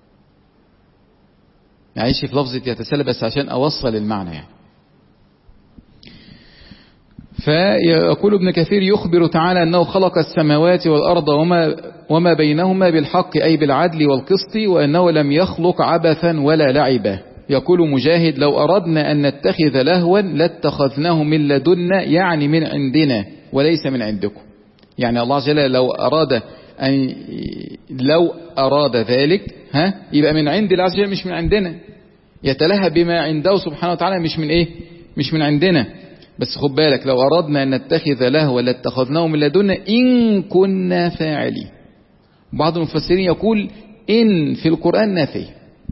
نعيش في لفظة يتسلى بس عشان اوصل المعنى يعني. فيقول ابن كثير يخبر تعالى أنه خلق السماوات والأرض وما, وما بينهما بالحق أي بالعدل والقسط، وأنه لم يخلق عبثا ولا لعبا. يقول مجاهد لو أردنا أن نتخذ لهوا لاتخذناه من لدنا، يعني من عندنا وليس من عندكم. يعني الله عز وجل لو أراد أن لو أراد ذلك ها يبقى من عند الله عز وجل مش من عندنا. يتلهى بما عنده سبحانه وتعالى مش من إيه؟ مش من عندنا. بس خد بالك لو أردنا أن نتخذ لهوا لاتخذناه من لدنا إن كنا فاعلين. بعض المفسرين يقول إن في القرآن نفي،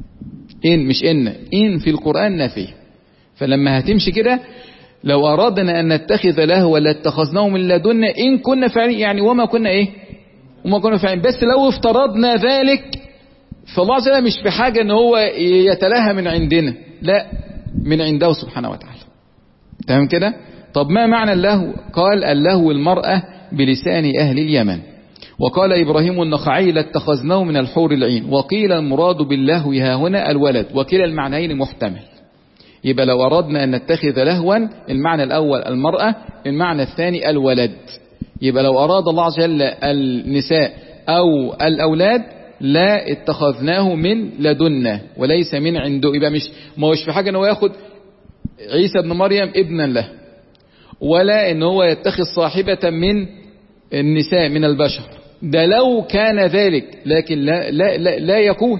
إن مش إن إن في القرآن نفي. فلما هتمشي كده لو أردنا أن نتخذ لهوا لاتخذناه من لدنا إن كنا فاعلين، يعني وما كنا إيه وما كنا فاعلين. بس لو افترضنا ذلك فالله عز وجل مش في حاجة أن هو يتلهى من عندنا، لا من عنده سبحانه وتعالى. تمام كده. طب ما معنى اللهو؟ قال اللهو المرأة بلسان أهل اليمن. وقال إبراهيم النخعي لاتخذناه من الحور العين. وقيل المراد باللهو ها هنا الولد، وكلا المعنيين محتمل. يبقى لو أردنا أن نتخذ لهوا المعنى الأول المرأة، المعنى الثاني الولد. يبقى لو أراد الله عز وجل النساء أو الأولاد لا اتخذناه من لدنا وليس من عنده. يبقى مش ما هوش في حاجة أنه ياخد عيسى ابن مريم ابنا له، ولا ان هو يتخذ صاحبة من النساء من البشر. ده لو كان ذلك، لكن لا, لا, لا, لا يكون.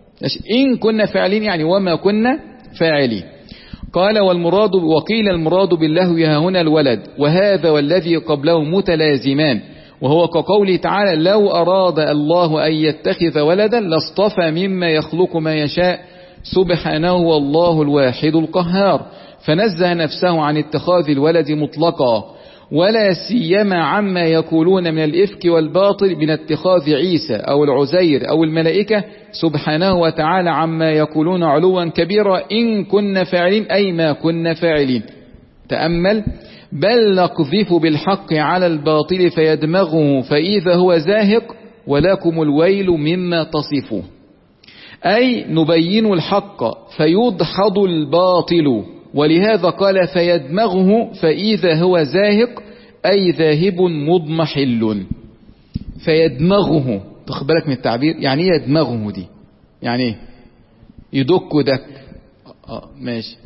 إن كنا فاعلين يعني وما كنا فاعلين. قال والمراد وقيل المراد باللهو ها هنا الولد، وهذا والذي قبله متلازمان، وهو كقوله تعالى لو أراد الله أن يتخذ ولدا لاصطفى مما يخلق ما يشاء سبحانه والله الواحد القهار. فنزه نفسه عن اتخاذ الولد مطلقا، ولا سيما عما يقولون من الإفك والباطل من اتخاذ عيسى أو العزير أو الملائكة سبحانه وتعالى عما يقولون علوا كبيرا. إن كنا فاعلين أي ما كنا فاعلين. تأمل بل نقذف بالحق على الباطل فيدمغه فإذا هو زاهق ولكم الويل مما تصفون. أي نبين الحق فيدحض الباطل، ولهذا قال فيدمغه فإذا هو زاهق أي ذاهب مضمحل. فيدمغه، تاخد بالك من التعبير، يعني ايه يدمغه دي؟ يعني ايه يدك ودك؟ اه ماشي.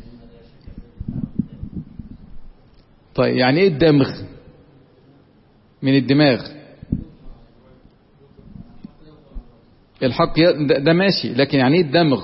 طيب يعني ايه الدمغ؟ من الدماغ. الحق ده, ده ماشي، لكن يعني ايه الدمغ؟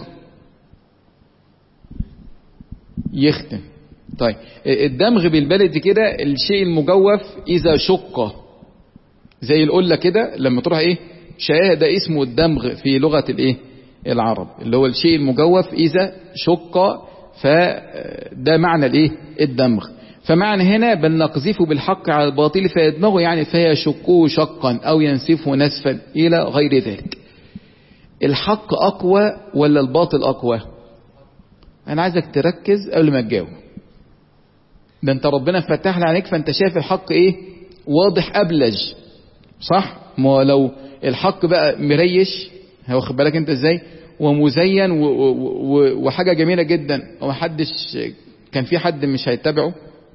يختم. طيب الدمغ بالبلد كده الشيء المجوف اذا شق، زي القلة كده لما تروح ايه شايه، ده اسمه الدمغ في لغة الايه العرب، اللي هو الشيء المجوف اذا شق، فده معنى الايه الدمغ. فمعنى هنا بل نقذفه بالحق على الباطل فيدمغه، يعني فيشقه شقا او ينسفه نسفا الى غير ذلك. الحق اقوى ولا الباطل اقوى؟ انا عايزك تركز قبل ما تجاوب. ده انت ربنا فتح عليك فانت شايف الحق ايه واضح ابلج، صح؟ ما لو الحق بقى مريش، واخد بالك انت ازاي، ومزين و و وحاجه جميله جدا ومحدش كان في حد مش هيتبعه.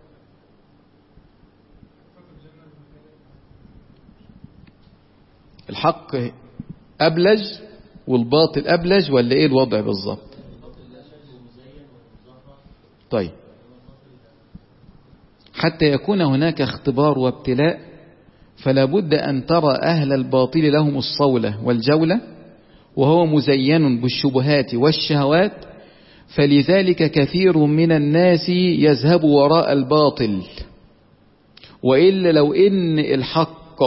الحق ابلج والباطل ابلج ولا ايه الوضع بالظبط؟ طيب حتى يكون هناك اختبار وابتلاء فلا بد أن ترى أهل الباطل لهم الصولة والجولة، وهو مزين بالشبهات والشهوات، فلذلك كثير من الناس يذهب وراء الباطل. وإلا لو إن الحق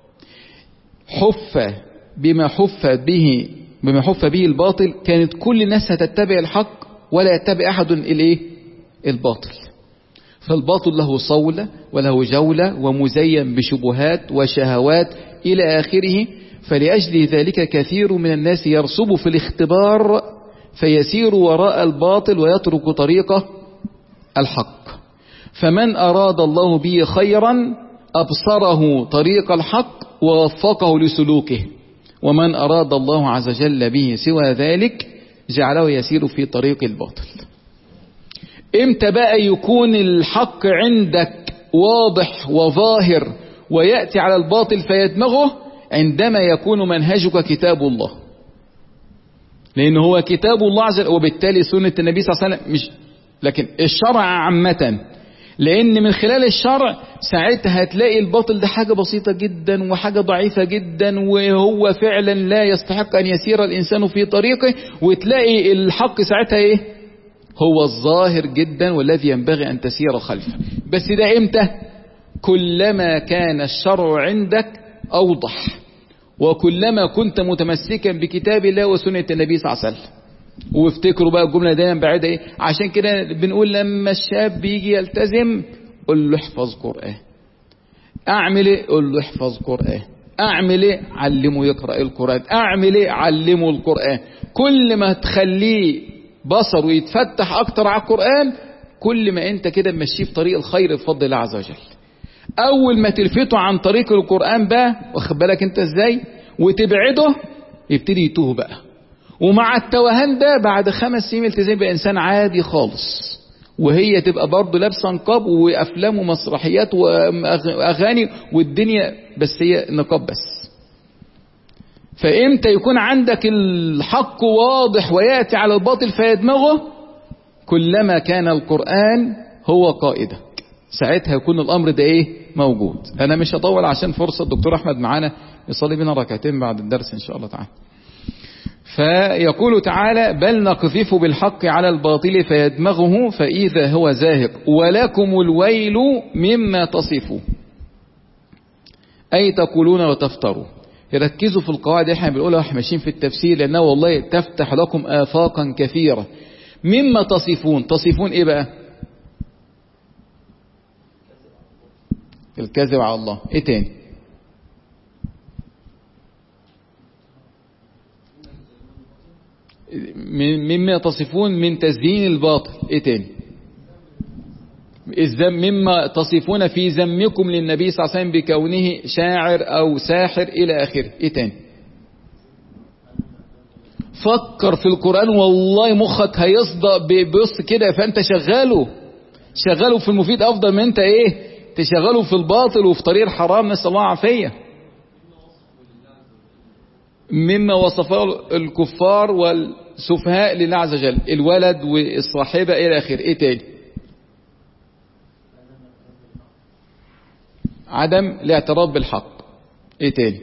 حف بما حف به بما حف به الباطل كانت كل الناس هتتبع الحق ولا يتبع أحد الإيه الباطل. فالباطل له صولة وله جولة ومزين بشبهات وشهوات إلى آخره، فلأجل ذلك كثير من الناس يرسب في الاختبار فيسير وراء الباطل ويترك طريقه الحق. فمن أراد الله به خيرا أبصره طريق الحق ووفقه لسلوكه، ومن أراد الله عز وجل به سوى ذلك جعله يسير في طريق الباطل. امتى بقى يكون الحق عندك واضح وظاهر ويأتي على الباطل فيدمغه؟ عندما يكون منهجك كتاب الله، لأن هو كتاب الله عز وجل وبالتالي سنة النبي صلى الله عليه وسلم، مش لكن الشرع عامة، لأن من خلال الشرع ساعتها هتلاقي الباطل ده حاجة بسيطة جدا وحاجة ضعيفة جدا وهو فعلا لا يستحق أن يسير الإنسان في طريقه، وتلاقي الحق ساعتها إيه هو الظاهر جدا والذي ينبغي أن تسير خلفه. بس ده إمتى؟ كلما كان الشرع عندك أوضح، وكلما كنت متمسكا بكتاب الله وسنة النبي صلى الله عليه وسلم. وافتكروا بقى الجملة دايما بعيدة ايه، عشان كده بنقول لما الشاب بيجي يلتزم قل له احفظ قرآن. اعمل ايه؟ قل له احفظ قرآن. اعمل ايه؟ علمه يقرأ القرآن. اعمل ايه؟ علمه القرآن. كل ما تخليه بصره يتفتح اكتر على القرآن كل ما انت كده ماشي في طريق الخير بفضل الله عز وجل. اول ما تلفته عن طريق القرآن بقى، واخد بالك انت ازاي، وتبعده يبتدي يتوه بقى. ومع التوهان ده بعد خمس سنين التزام بقى انسان عادي خالص، وهي تبقى برضه لابسه نقاب وافلام ومسرحيات واغاني والدنيا، بس هي نقاب بس. فامتى يكون عندك الحق واضح وياتي على الباطل فيدمغه؟ كلما كان القرآن هو قائدك، ساعتها يكون الامر ده ايه موجود. انا مش هطول عشان فرصه الدكتور احمد معانا يصلي بنا ركعتين بعد الدرس ان شاء الله تعالى. فيقول تعالى بل نقذف بالحق على الباطل فيدمغه فإذا هو زاهق ولكم الويل مما تصفون، أي تقولون وتفتروا. يركزوا في القواعد احنا بنقولها واحنا ماشيين في التفسير، لأنه والله تفتح لكم آفاقا كثيرة. مما تصفون، تصفون ايه بقى؟ الكذب على الله. ايه تاني؟ مما تصفون من تزيين الباطل. ايه تاني؟ الذم، مما تصفون في ذمكم للنبي صلى الله عليه وسلم بكونه شاعر او ساحر الى اخره. ايه تاني؟ فكر في القرآن والله مخك هيصدق ببص كده، فانت شغاله شغاله في المفيد افضل من انت ايه تشغله في الباطل وفي طريق الحرام، نسأل الله العافية. مما وصفه الكفار والسفهاء لله عز وجل، الولد والصاحبة إلى آخر. إيه تاني؟ عدم الاعتراف بالحق. إيه تاني؟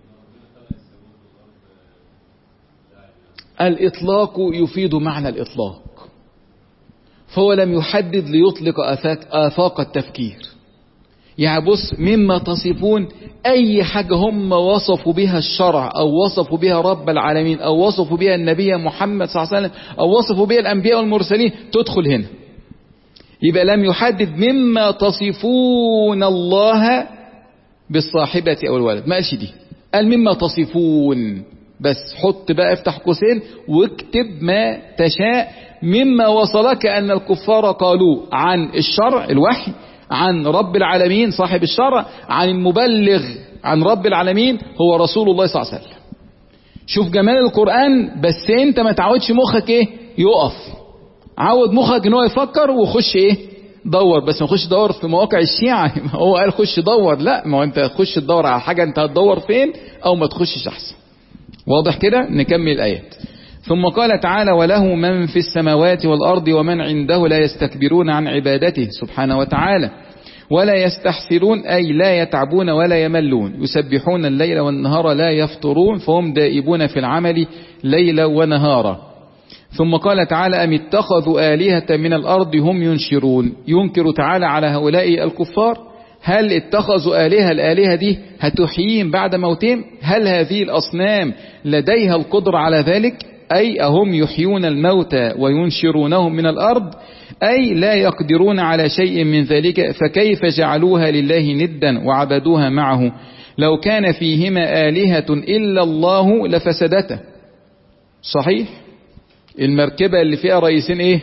الإطلاق يفيد معنى الإطلاق، فهو لم يحدد ليطلق آفاق, آفاق التفكير. يعني بص، مما تصفون أي حاجة هم وصفوا بها الشرع أو وصفوا بها رب العالمين أو وصفوا بها النبي محمد صلى الله عليه وسلم أو وصفوا بها الأنبياء والمرسلين تدخل هنا. يبقى لم يحدد مما تصفون الله بالصاحبة أو الولد، ما قالش دي، قال مما تصفون بس. حط بقى، افتح قوسين واكتب ما تشاء مما وصلك أن الكفار قالوا عن الشرع الوحي، عن رب العالمين صاحب الشرع، عن المبلغ عن رب العالمين هو رسول الله صلى الله عليه وسلم. شوف جمال القرآن. بس انت ما تعودش مخك ايه يقف، عود مخك ان هو يفكر وخش ايه دور. بس ما خش دور في مواقع الشيعة هو قال خش دور، لا، ما هو انت خش تدور على حاجة انت هتدور فين، او ما تخشش احسن. واضح كده؟ نكمل الآيات. ثم قال تعالى: وله من في السماوات والأرض ومن عنده لا يستكبرون عن عبادته سبحانه وتعالى ولا يستحسرون، أي لا يتعبون ولا يملون، يسبحون الليل والنهار لا يفطرون، فهم دائبون في العمل ليلا ونهارا. ثم قال تعالى: أم اتخذوا آلهة من الأرض هم ينشرون، ينكر تعالى على هؤلاء الكفار. هل اتخذوا آلهة، الآلهة دي هتحييهم بعد موتهم؟ هل هذه الأصنام لديها القدرة على ذلك؟ أي أهم يحيون الموتى وينشرونهم من الأرض؟ أي لا يقدرون على شيء من ذلك، فكيف جعلوها لله ندا وعبدوها معه؟ لو كان فيهما آلهة إلا الله لفسدتا. صحيح؟ المركبة اللي فيها رئيسين ايه؟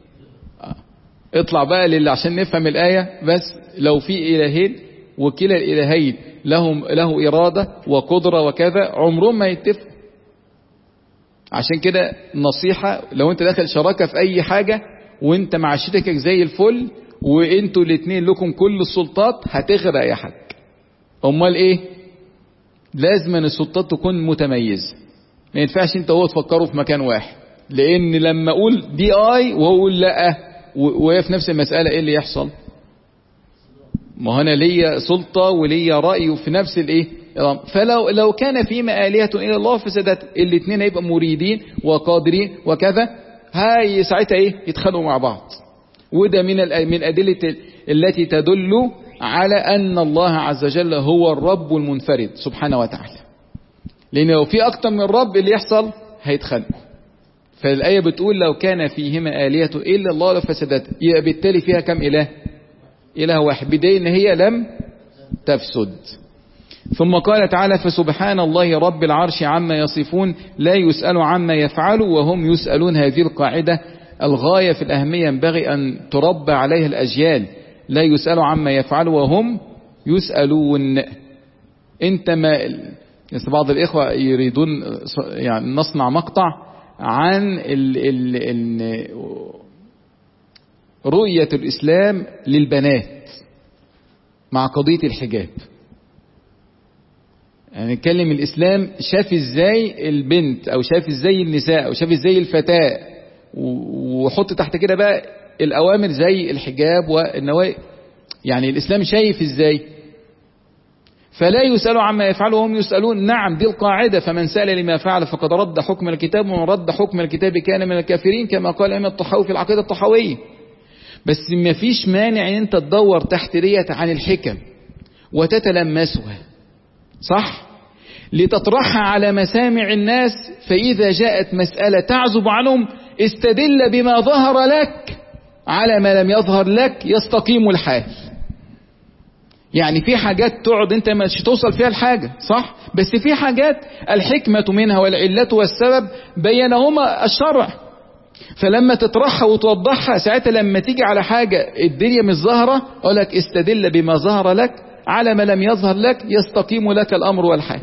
اطلع بقى للي عشان نفهم الآية. بس لو في إلهين وكلا الإلهين لهم له إرادة وقدرة وكذا، عمرهم ما يتفقوا. عشان كده نصيحة، لو انت داخل شراكة في اي حاجة وانت مع شريكك زي الفل وانتوا الاتنين لكم كل السلطات، هتغرق يا حاج. امال ايه؟ لازم ان السلطات تكون متميزة. ما ينفعش انت وهو تفكروا في مكان واحد، لان لما اقول دي اي وهو يقول لا وهي في نفس المسألة، ايه اللي يحصل؟ ما هنا ليا سلطة وليا رأي في نفس الايه. فلو لو كان فيما آلهة إلا الله فسدت، الاثنين هيبقى مريدين وقادرين وكذا، هاي ساعتها ايه يتخانقوا مع بعض. وده من من الأدلة التي تدل على أن الله عز وجل هو الرب المنفرد سبحانه وتعالى. لأن لو في أكتر من رب اللي يحصل هيتخانقوا. فالآية بتقول لو كان فيهما آلهة إلا الله لفسدت، يبقى بالتالي فيها كم إله؟ إله واحد، بداية إن هي لم تفسد. ثم قال تعالى: فسبحان الله رب العرش عما يصفون لا يسأل عما يفعل وهم يسألون. هذه القاعدة الغاية في الأهمية، ينبغي أن تربى عليها الأجيال. لا يسأل عما يفعل وهم يسألون. انت ما بعض الإخوة يريدون يعني نصنع مقطع عن ال ال ال رؤية الإسلام للبنات مع قضية الحجاب. يعني نتكلم الإسلام شاف ازاي البنت، او شاف ازاي النساء، او شاف ازاي الفتاة، وحط تحت كده بقى الأوامر زي الحجاب والنواهي. يعني الإسلام شايف ازاي. فلا يسألوا عما يفعلوا وهم يسألون. نعم، دي القاعدة. فمن سأل لما فعل فقد رد حكم الكتاب، ومن رد حكم الكتاب كان من الكافرين، كما قال الإمام الطحاوي في العقيدة الطحاوية. بس ما فيش مانع ان انت تدور تحت ديت عن الحكم وتتلمسها، صح، لتطرحها على مسامع الناس. فإذا جاءت مسألة تعزب عنهم استدل بما ظهر لك على ما لم يظهر لك، يستقيم الحال. يعني في حاجات تقعد انت مش توصل فيها الحاجة، صح، بس في حاجات الحكمة منها والعلة والسبب بينهما الشرع. فلما تطرحها وتوضحها ساعتها لما تيجي على حاجة الدنيا مش ظاهرة، اقول لك استدل بما ظهر لك على ما لم يظهر لك، يستقيم لك الامر والحال.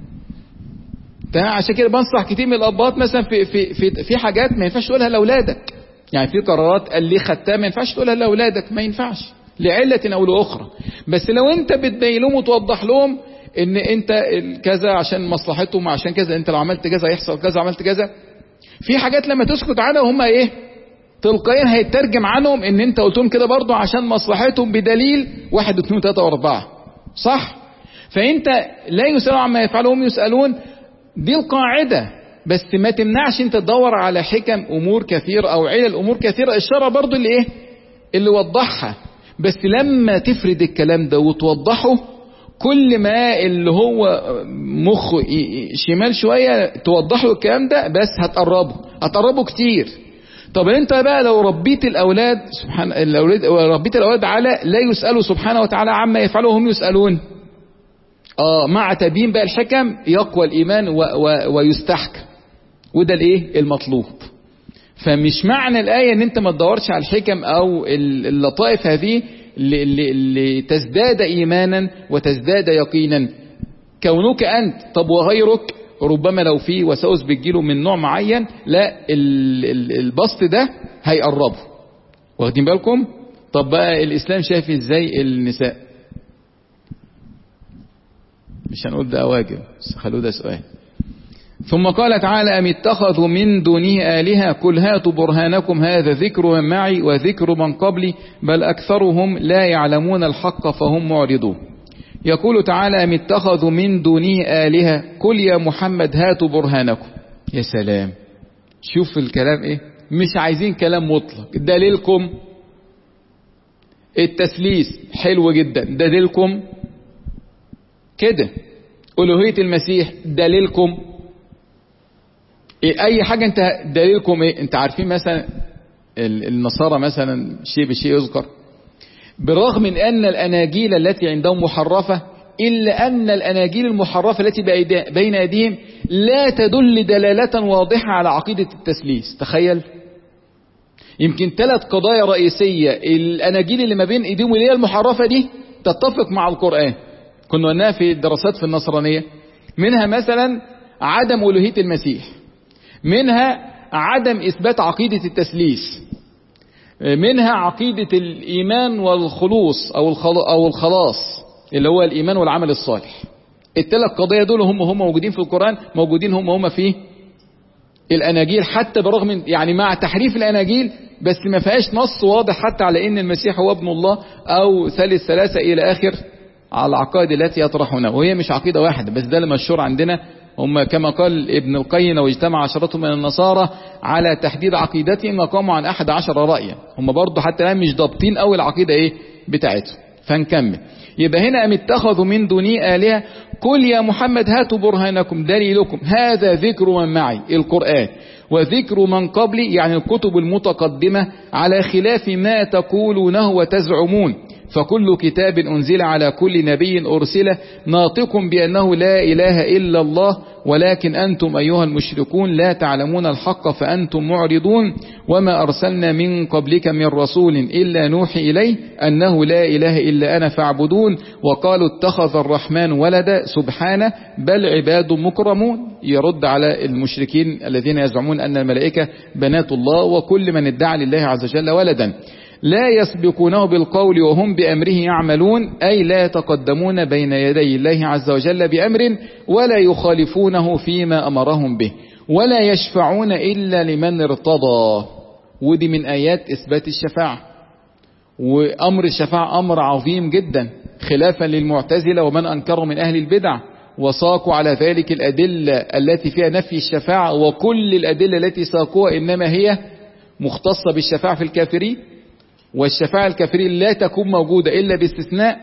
عشان كده بنصح كتير من الاباء مثلا في في في في حاجات ما ينفعش تقولها لاولادك. يعني في قرارات اللي خدتها ما ينفعش تقولها لاولادك، ما ينفعش لعلة او لاخرى. بس لو انت بتبين لهم وتوضح لهم ان انت كذا عشان مصلحتهم، عشان كذا انت لو عملت كذا هيحصل كذا، عملت كذا. في حاجات لما تسكت عنها هم ايه تلقائيا هيترجم عنهم ان انت قلتهم كده برضو عشان مصلحتهم بدليل واحد واثنين وثلاثة واربعة، صح؟ فانت لا يسألون عما يفعلون هم يسألون، دي القاعدة. بس ما تمنعش انت تدور على حكم امور كثيرة او علل امور كثيرة. الشرع برضو اللي ايه اللي وضحها، بس لما تفرد الكلام ده وتوضحه كل ما اللي هو مخه شمال شوية توضحه الكلام ده، بس هتقربه هتقربه كتير. طب انت بقى لو ربيت الاولاد سبحان الاولاد ربيت الاولاد على لا يسألوا سبحانه وتعالى عما يفعلوا هم يسألون، اه مع تبيين بقى الحكم يقوى الايمان و و ويستحكم، وده الايه المطلوب. فمش معنى الآية ان انت ما تدورش على الحكم او اللطائف هذه لتزداد ايمانا وتزداد يقينا. كونك انت طب وغيرك ربما لو في وسوس بتجيله من نوع معين، لا البسط ده هيقربه. واخدين بالكم؟ طب بقى الاسلام شايف ازاي النساء؟ مش هنقول ده واجب بس خلوه ده سؤال. ثم قال تعالى أم اتخذوا من دونه آلهة قل هاتوا برهانكم هذا ذكر من معي وذكر من قبلي بل أكثرهم لا يعلمون الحق فهم معرضون. يقول تعالى أم اتخذوا من دونه آلهة قل يا محمد هاتوا برهانكم. يا سلام، شوف الكلام ايه، مش عايزين كلام مطلق. دليلكم التثليث حلو جدا، دليلكم كده ألوهية المسيح، دليلكم إيه؟ اي حاجة انت دليلكم ايه؟ انت عارفين مثلا النصارى مثلا شيء بشيء يذكر، بالرغم من ان الاناجيل التي عندهم محرفة، الا ان الاناجيل المحرفة التي بين ايديهم لا تدل دلالة واضحة على عقيدة التثليث. تخيل، يمكن ثلاث قضايا رئيسية الاناجيل اللي ما بين ايديهم اللي هي المحرفة دي تتفق مع القرآن. كنا قلناها في الدراسات في النصرانية، منها مثلا عدم ألوهية المسيح، منها عدم إثبات عقيدة التثليث، منها عقيدة الإيمان والخلوص أو الخلاص اللي هو الإيمان والعمل الصالح. الثلاث قضايا دول هم هم موجودين في القرآن، موجودين هم هم في الأناجيل، حتى برغم يعني مع تحريف الأناجيل بس ما فيهاش نص واضح حتى على إن المسيح هو ابن الله أو ثالث ثلاثة إلى آخر على العقائد التي يطرحونها. وهي مش عقيدة واحدة بس، ده اللي مشهور عندنا. هم كما قال ابن القيم لو اجتمع عشرة من النصارى على تحديد عقيدتهم وقاموا عن أحد عشر رأيا. هم برضو حتى الآن مش ضابطين أوي العقيدة إيه بتاعتهم. فنكمل. يبقى هنا أم اتخذوا من دوني آلهة قل يا محمد هاتوا برهانكم دليلكم هذا ذكر من معي القرآن وذكر من قبلي يعني الكتب المتقدمة على خلاف ما تقولونه وتزعمون. فكل كتاب أنزل على كل نبي أرسل ناطق بأنه لا إله إلا الله ولكن أنتم أيها المشركون لا تعلمون الحق فأنتم معرضون. وما أرسلنا من قبلك من رسول إلا نوحي إليه أنه لا إله إلا أنا فاعبدون. وقالوا اتخذ الرحمن ولدا سبحانه بل عباد مكرمون. يرد على المشركين الذين يزعمون أن الملائكة بنات الله وكل من ادعى لله عز وجل ولدا. لا يسبقونه بالقول وهم بأمره يعملون أي لا يتقدمون بين يدي الله عز وجل بأمر ولا يخالفونه فيما أمرهم به ولا يشفعون إلا لمن ارتضى. ودي من آيات إثبات الشفاعة. وأمر الشفاعة أمر عظيم جدا خلافا للمعتزلة ومن أنكروا من أهل البدع، وساقوا على ذلك الأدلة التي فيها نفي الشفاعة، وكل الأدلة التي ساقوها إنما هي مختصة بالشفاعة في الكافرين. والشفاعة الكافرين لا تكون موجودة إلا باستثناء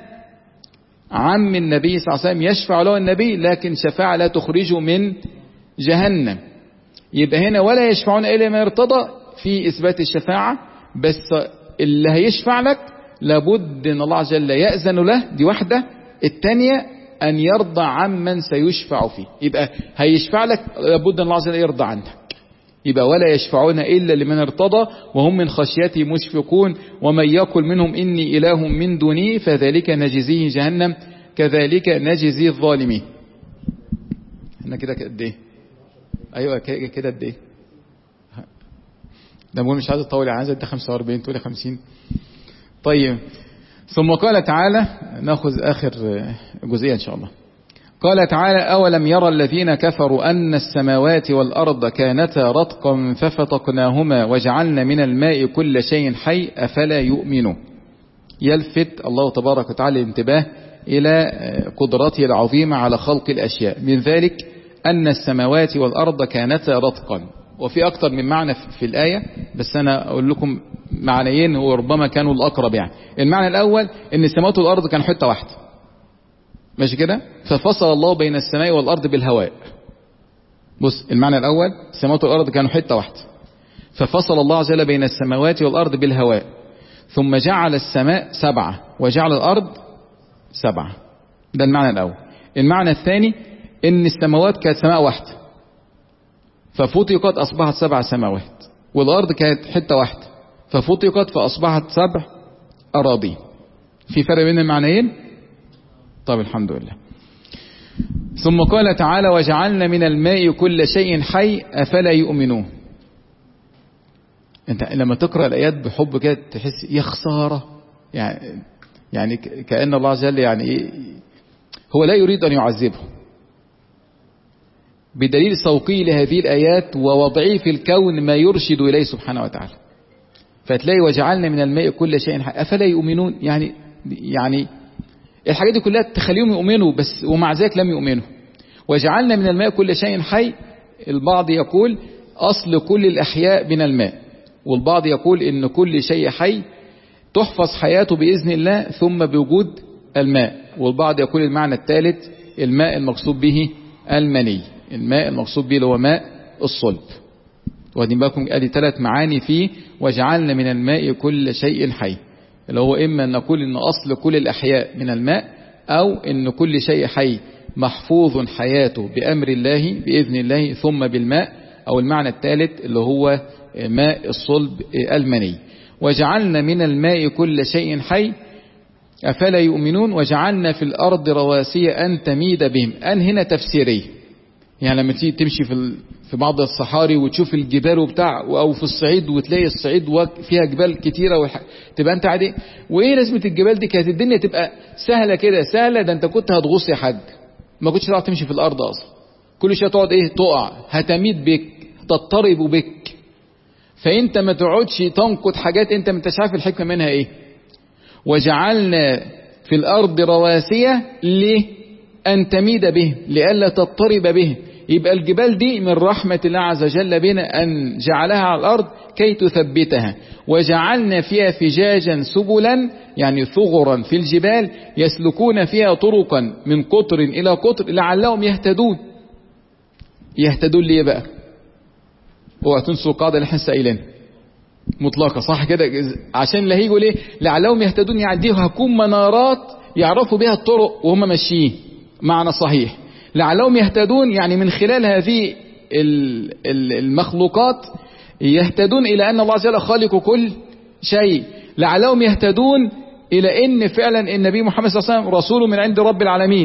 عم النبي صلى الله عليه وسلم يشفع له النبي، لكن شفاعة لا تخرجه من جهنم. يبقى هنا ولا يشفعون إلا ما ارتضى في إثبات الشفاعة. بس اللي هيشفع لك لابد أن الله عز وجل يأذن له، دي واحدة. الثانية أن يرضى عمن سيشفع فيه. يبقى هيشفع لك لابد أن الله عز وجل يرضى عنك. يبقى ولا يشفعون إلا لمن ارتضى وهم من خشيته مشفقون. ومن يقل منهم إني إله من دوني فذلك نجزيه جهنم كذلك نجزي الظالمين. احنا كده قد ايه؟ ايوه كده قد ايه؟ ده مش عايز اطول، عايز ادي خمسة وأربعين تقولي خمسين. طيب ثم قال تعالى، ناخذ اخر جزئيه ان شاء الله. قال تعالى أولم يرى الذين كفروا أن السماوات والأرض كانتا رتقا ففتقناهما وجعلنا من الماء كل شيء حي أفلا يؤمنون. يلفت الله تبارك وتعالى الانتباه إلى قدرته العظيمة على خلق الأشياء، من ذلك أن السماوات والأرض كانتا رتقا. وفي أكتر من معنى في الآية، بس أنا أقول لكم معنيين وربما كانوا الأقرب. يعني المعنى الأول أن السماوات والأرض كانوا حتة واحدة، ماشي كده، ففصل الله بين السماء والأرض بالهواء. بص المعنى الأول، السماوات والأرض كانوا حتة واحدة، ففصل الله عز وجل بين السماوات والأرض بالهواء، ثم جعل السماء سبعة وجعل الأرض سبعة. ده المعنى الأول. المعنى الثاني إن السماوات كانت سماء واحدة ففتقت أصبحت سبع سماوات، والأرض كانت حتة واحدة ففتقت فأصبحت سبع أراضين. في فرق بين المعنيين؟ طب الحمد لله. ثم قال تعالى وجعلنا من الماء كل شيء حي أفلا يؤمنون. انت لما تقرأ الآيات بحب كده تحس يا خسارة، يعني يعني كأن الله عز وجل يعني ايه، هو لا يريد أن يعذبه، بدليل سوقه لهذه الآيات ووضعه في الكون ما يرشد إليه سبحانه وتعالى. فتلاقي وجعلنا من الماء كل شيء حي أفلا يؤمنون، يعني يعني الحاجات دي كلها تخليهم يؤمنوا بس ومع ذلك لم يؤمنوا. وجعلنا من الماء كل شيء حي، البعض يقول أصل كل الأحياء من الماء، والبعض يقول إن كل شيء حي تحفظ حياته بإذن الله ثم بوجود الماء، والبعض يقول المعنى الثالث الماء المقصود به المني، الماء المقصود به هو ماء الصلب. وادي بالكم ادي ثلاث معاني فيه وجعلنا من الماء كل شيء حي، اللي هو إما أن نقول إن أصل كل الأحياء من الماء، أو إن كل شيء حي محفوظ حياته بأمر الله بإذن الله ثم بالماء، أو المعنى الثالث اللي هو ماء الصلب المني. وجعلنا من الماء كل شيء حي أفلا يؤمنون وجعلنا في الأرض رواسي أن تميد بهم. أن هنا تفسيري، يعني لما تيجي تمشي في في بعض الصحاري وتشوف الجبال وبتاع، او في الصعيد وتلاقي الصعيد فيها جبال كتيره والح... تبقى انت عادي وايه لازمه الجبال دي؟ كانت الدنيا تبقى سهله كده، سهله ده انت كنت هتغوص يا حاج، ما كنتش هتعرف تمشي في الارض اصلا، كل شويه تقعد ايه تقع، هتميد بك تضطرب بك. فانت ما تقعدش تنقد حاجات انت ما انتش عارف الحكمه منها ايه. وجعلنا في الارض رواسي ليه؟ أن تميد به لئلا تضطرب به. يبقى الجبال دي من رحمة الله عز وجل بنا أن جعلها على الأرض كي تثبتها. وجعلنا فيها فجاجا سبلا، يعني ثغرا في الجبال يسلكون فيها طرقا من قطر إلى قطر لعلهم يهتدون. يهتدون ليه بقى؟ هو تنسوا القاعدة اللي احنا سائلينها مطلقة صح كده؟ عشان لا هيجوا ليه لعلهم يهتدون، يعني دي هتكون منارات يعرفوا بها الطرق وهم ماشيين. معنى صحيح لعلهم يهتدون، يعني من خلال هذه المخلوقات يهتدون إلى أن الله عز وجل خالق كل شيء. لعلهم يهتدون إلى أن فعلا النبي محمد صلى الله عليه وسلم رسول من عند رب العالمين.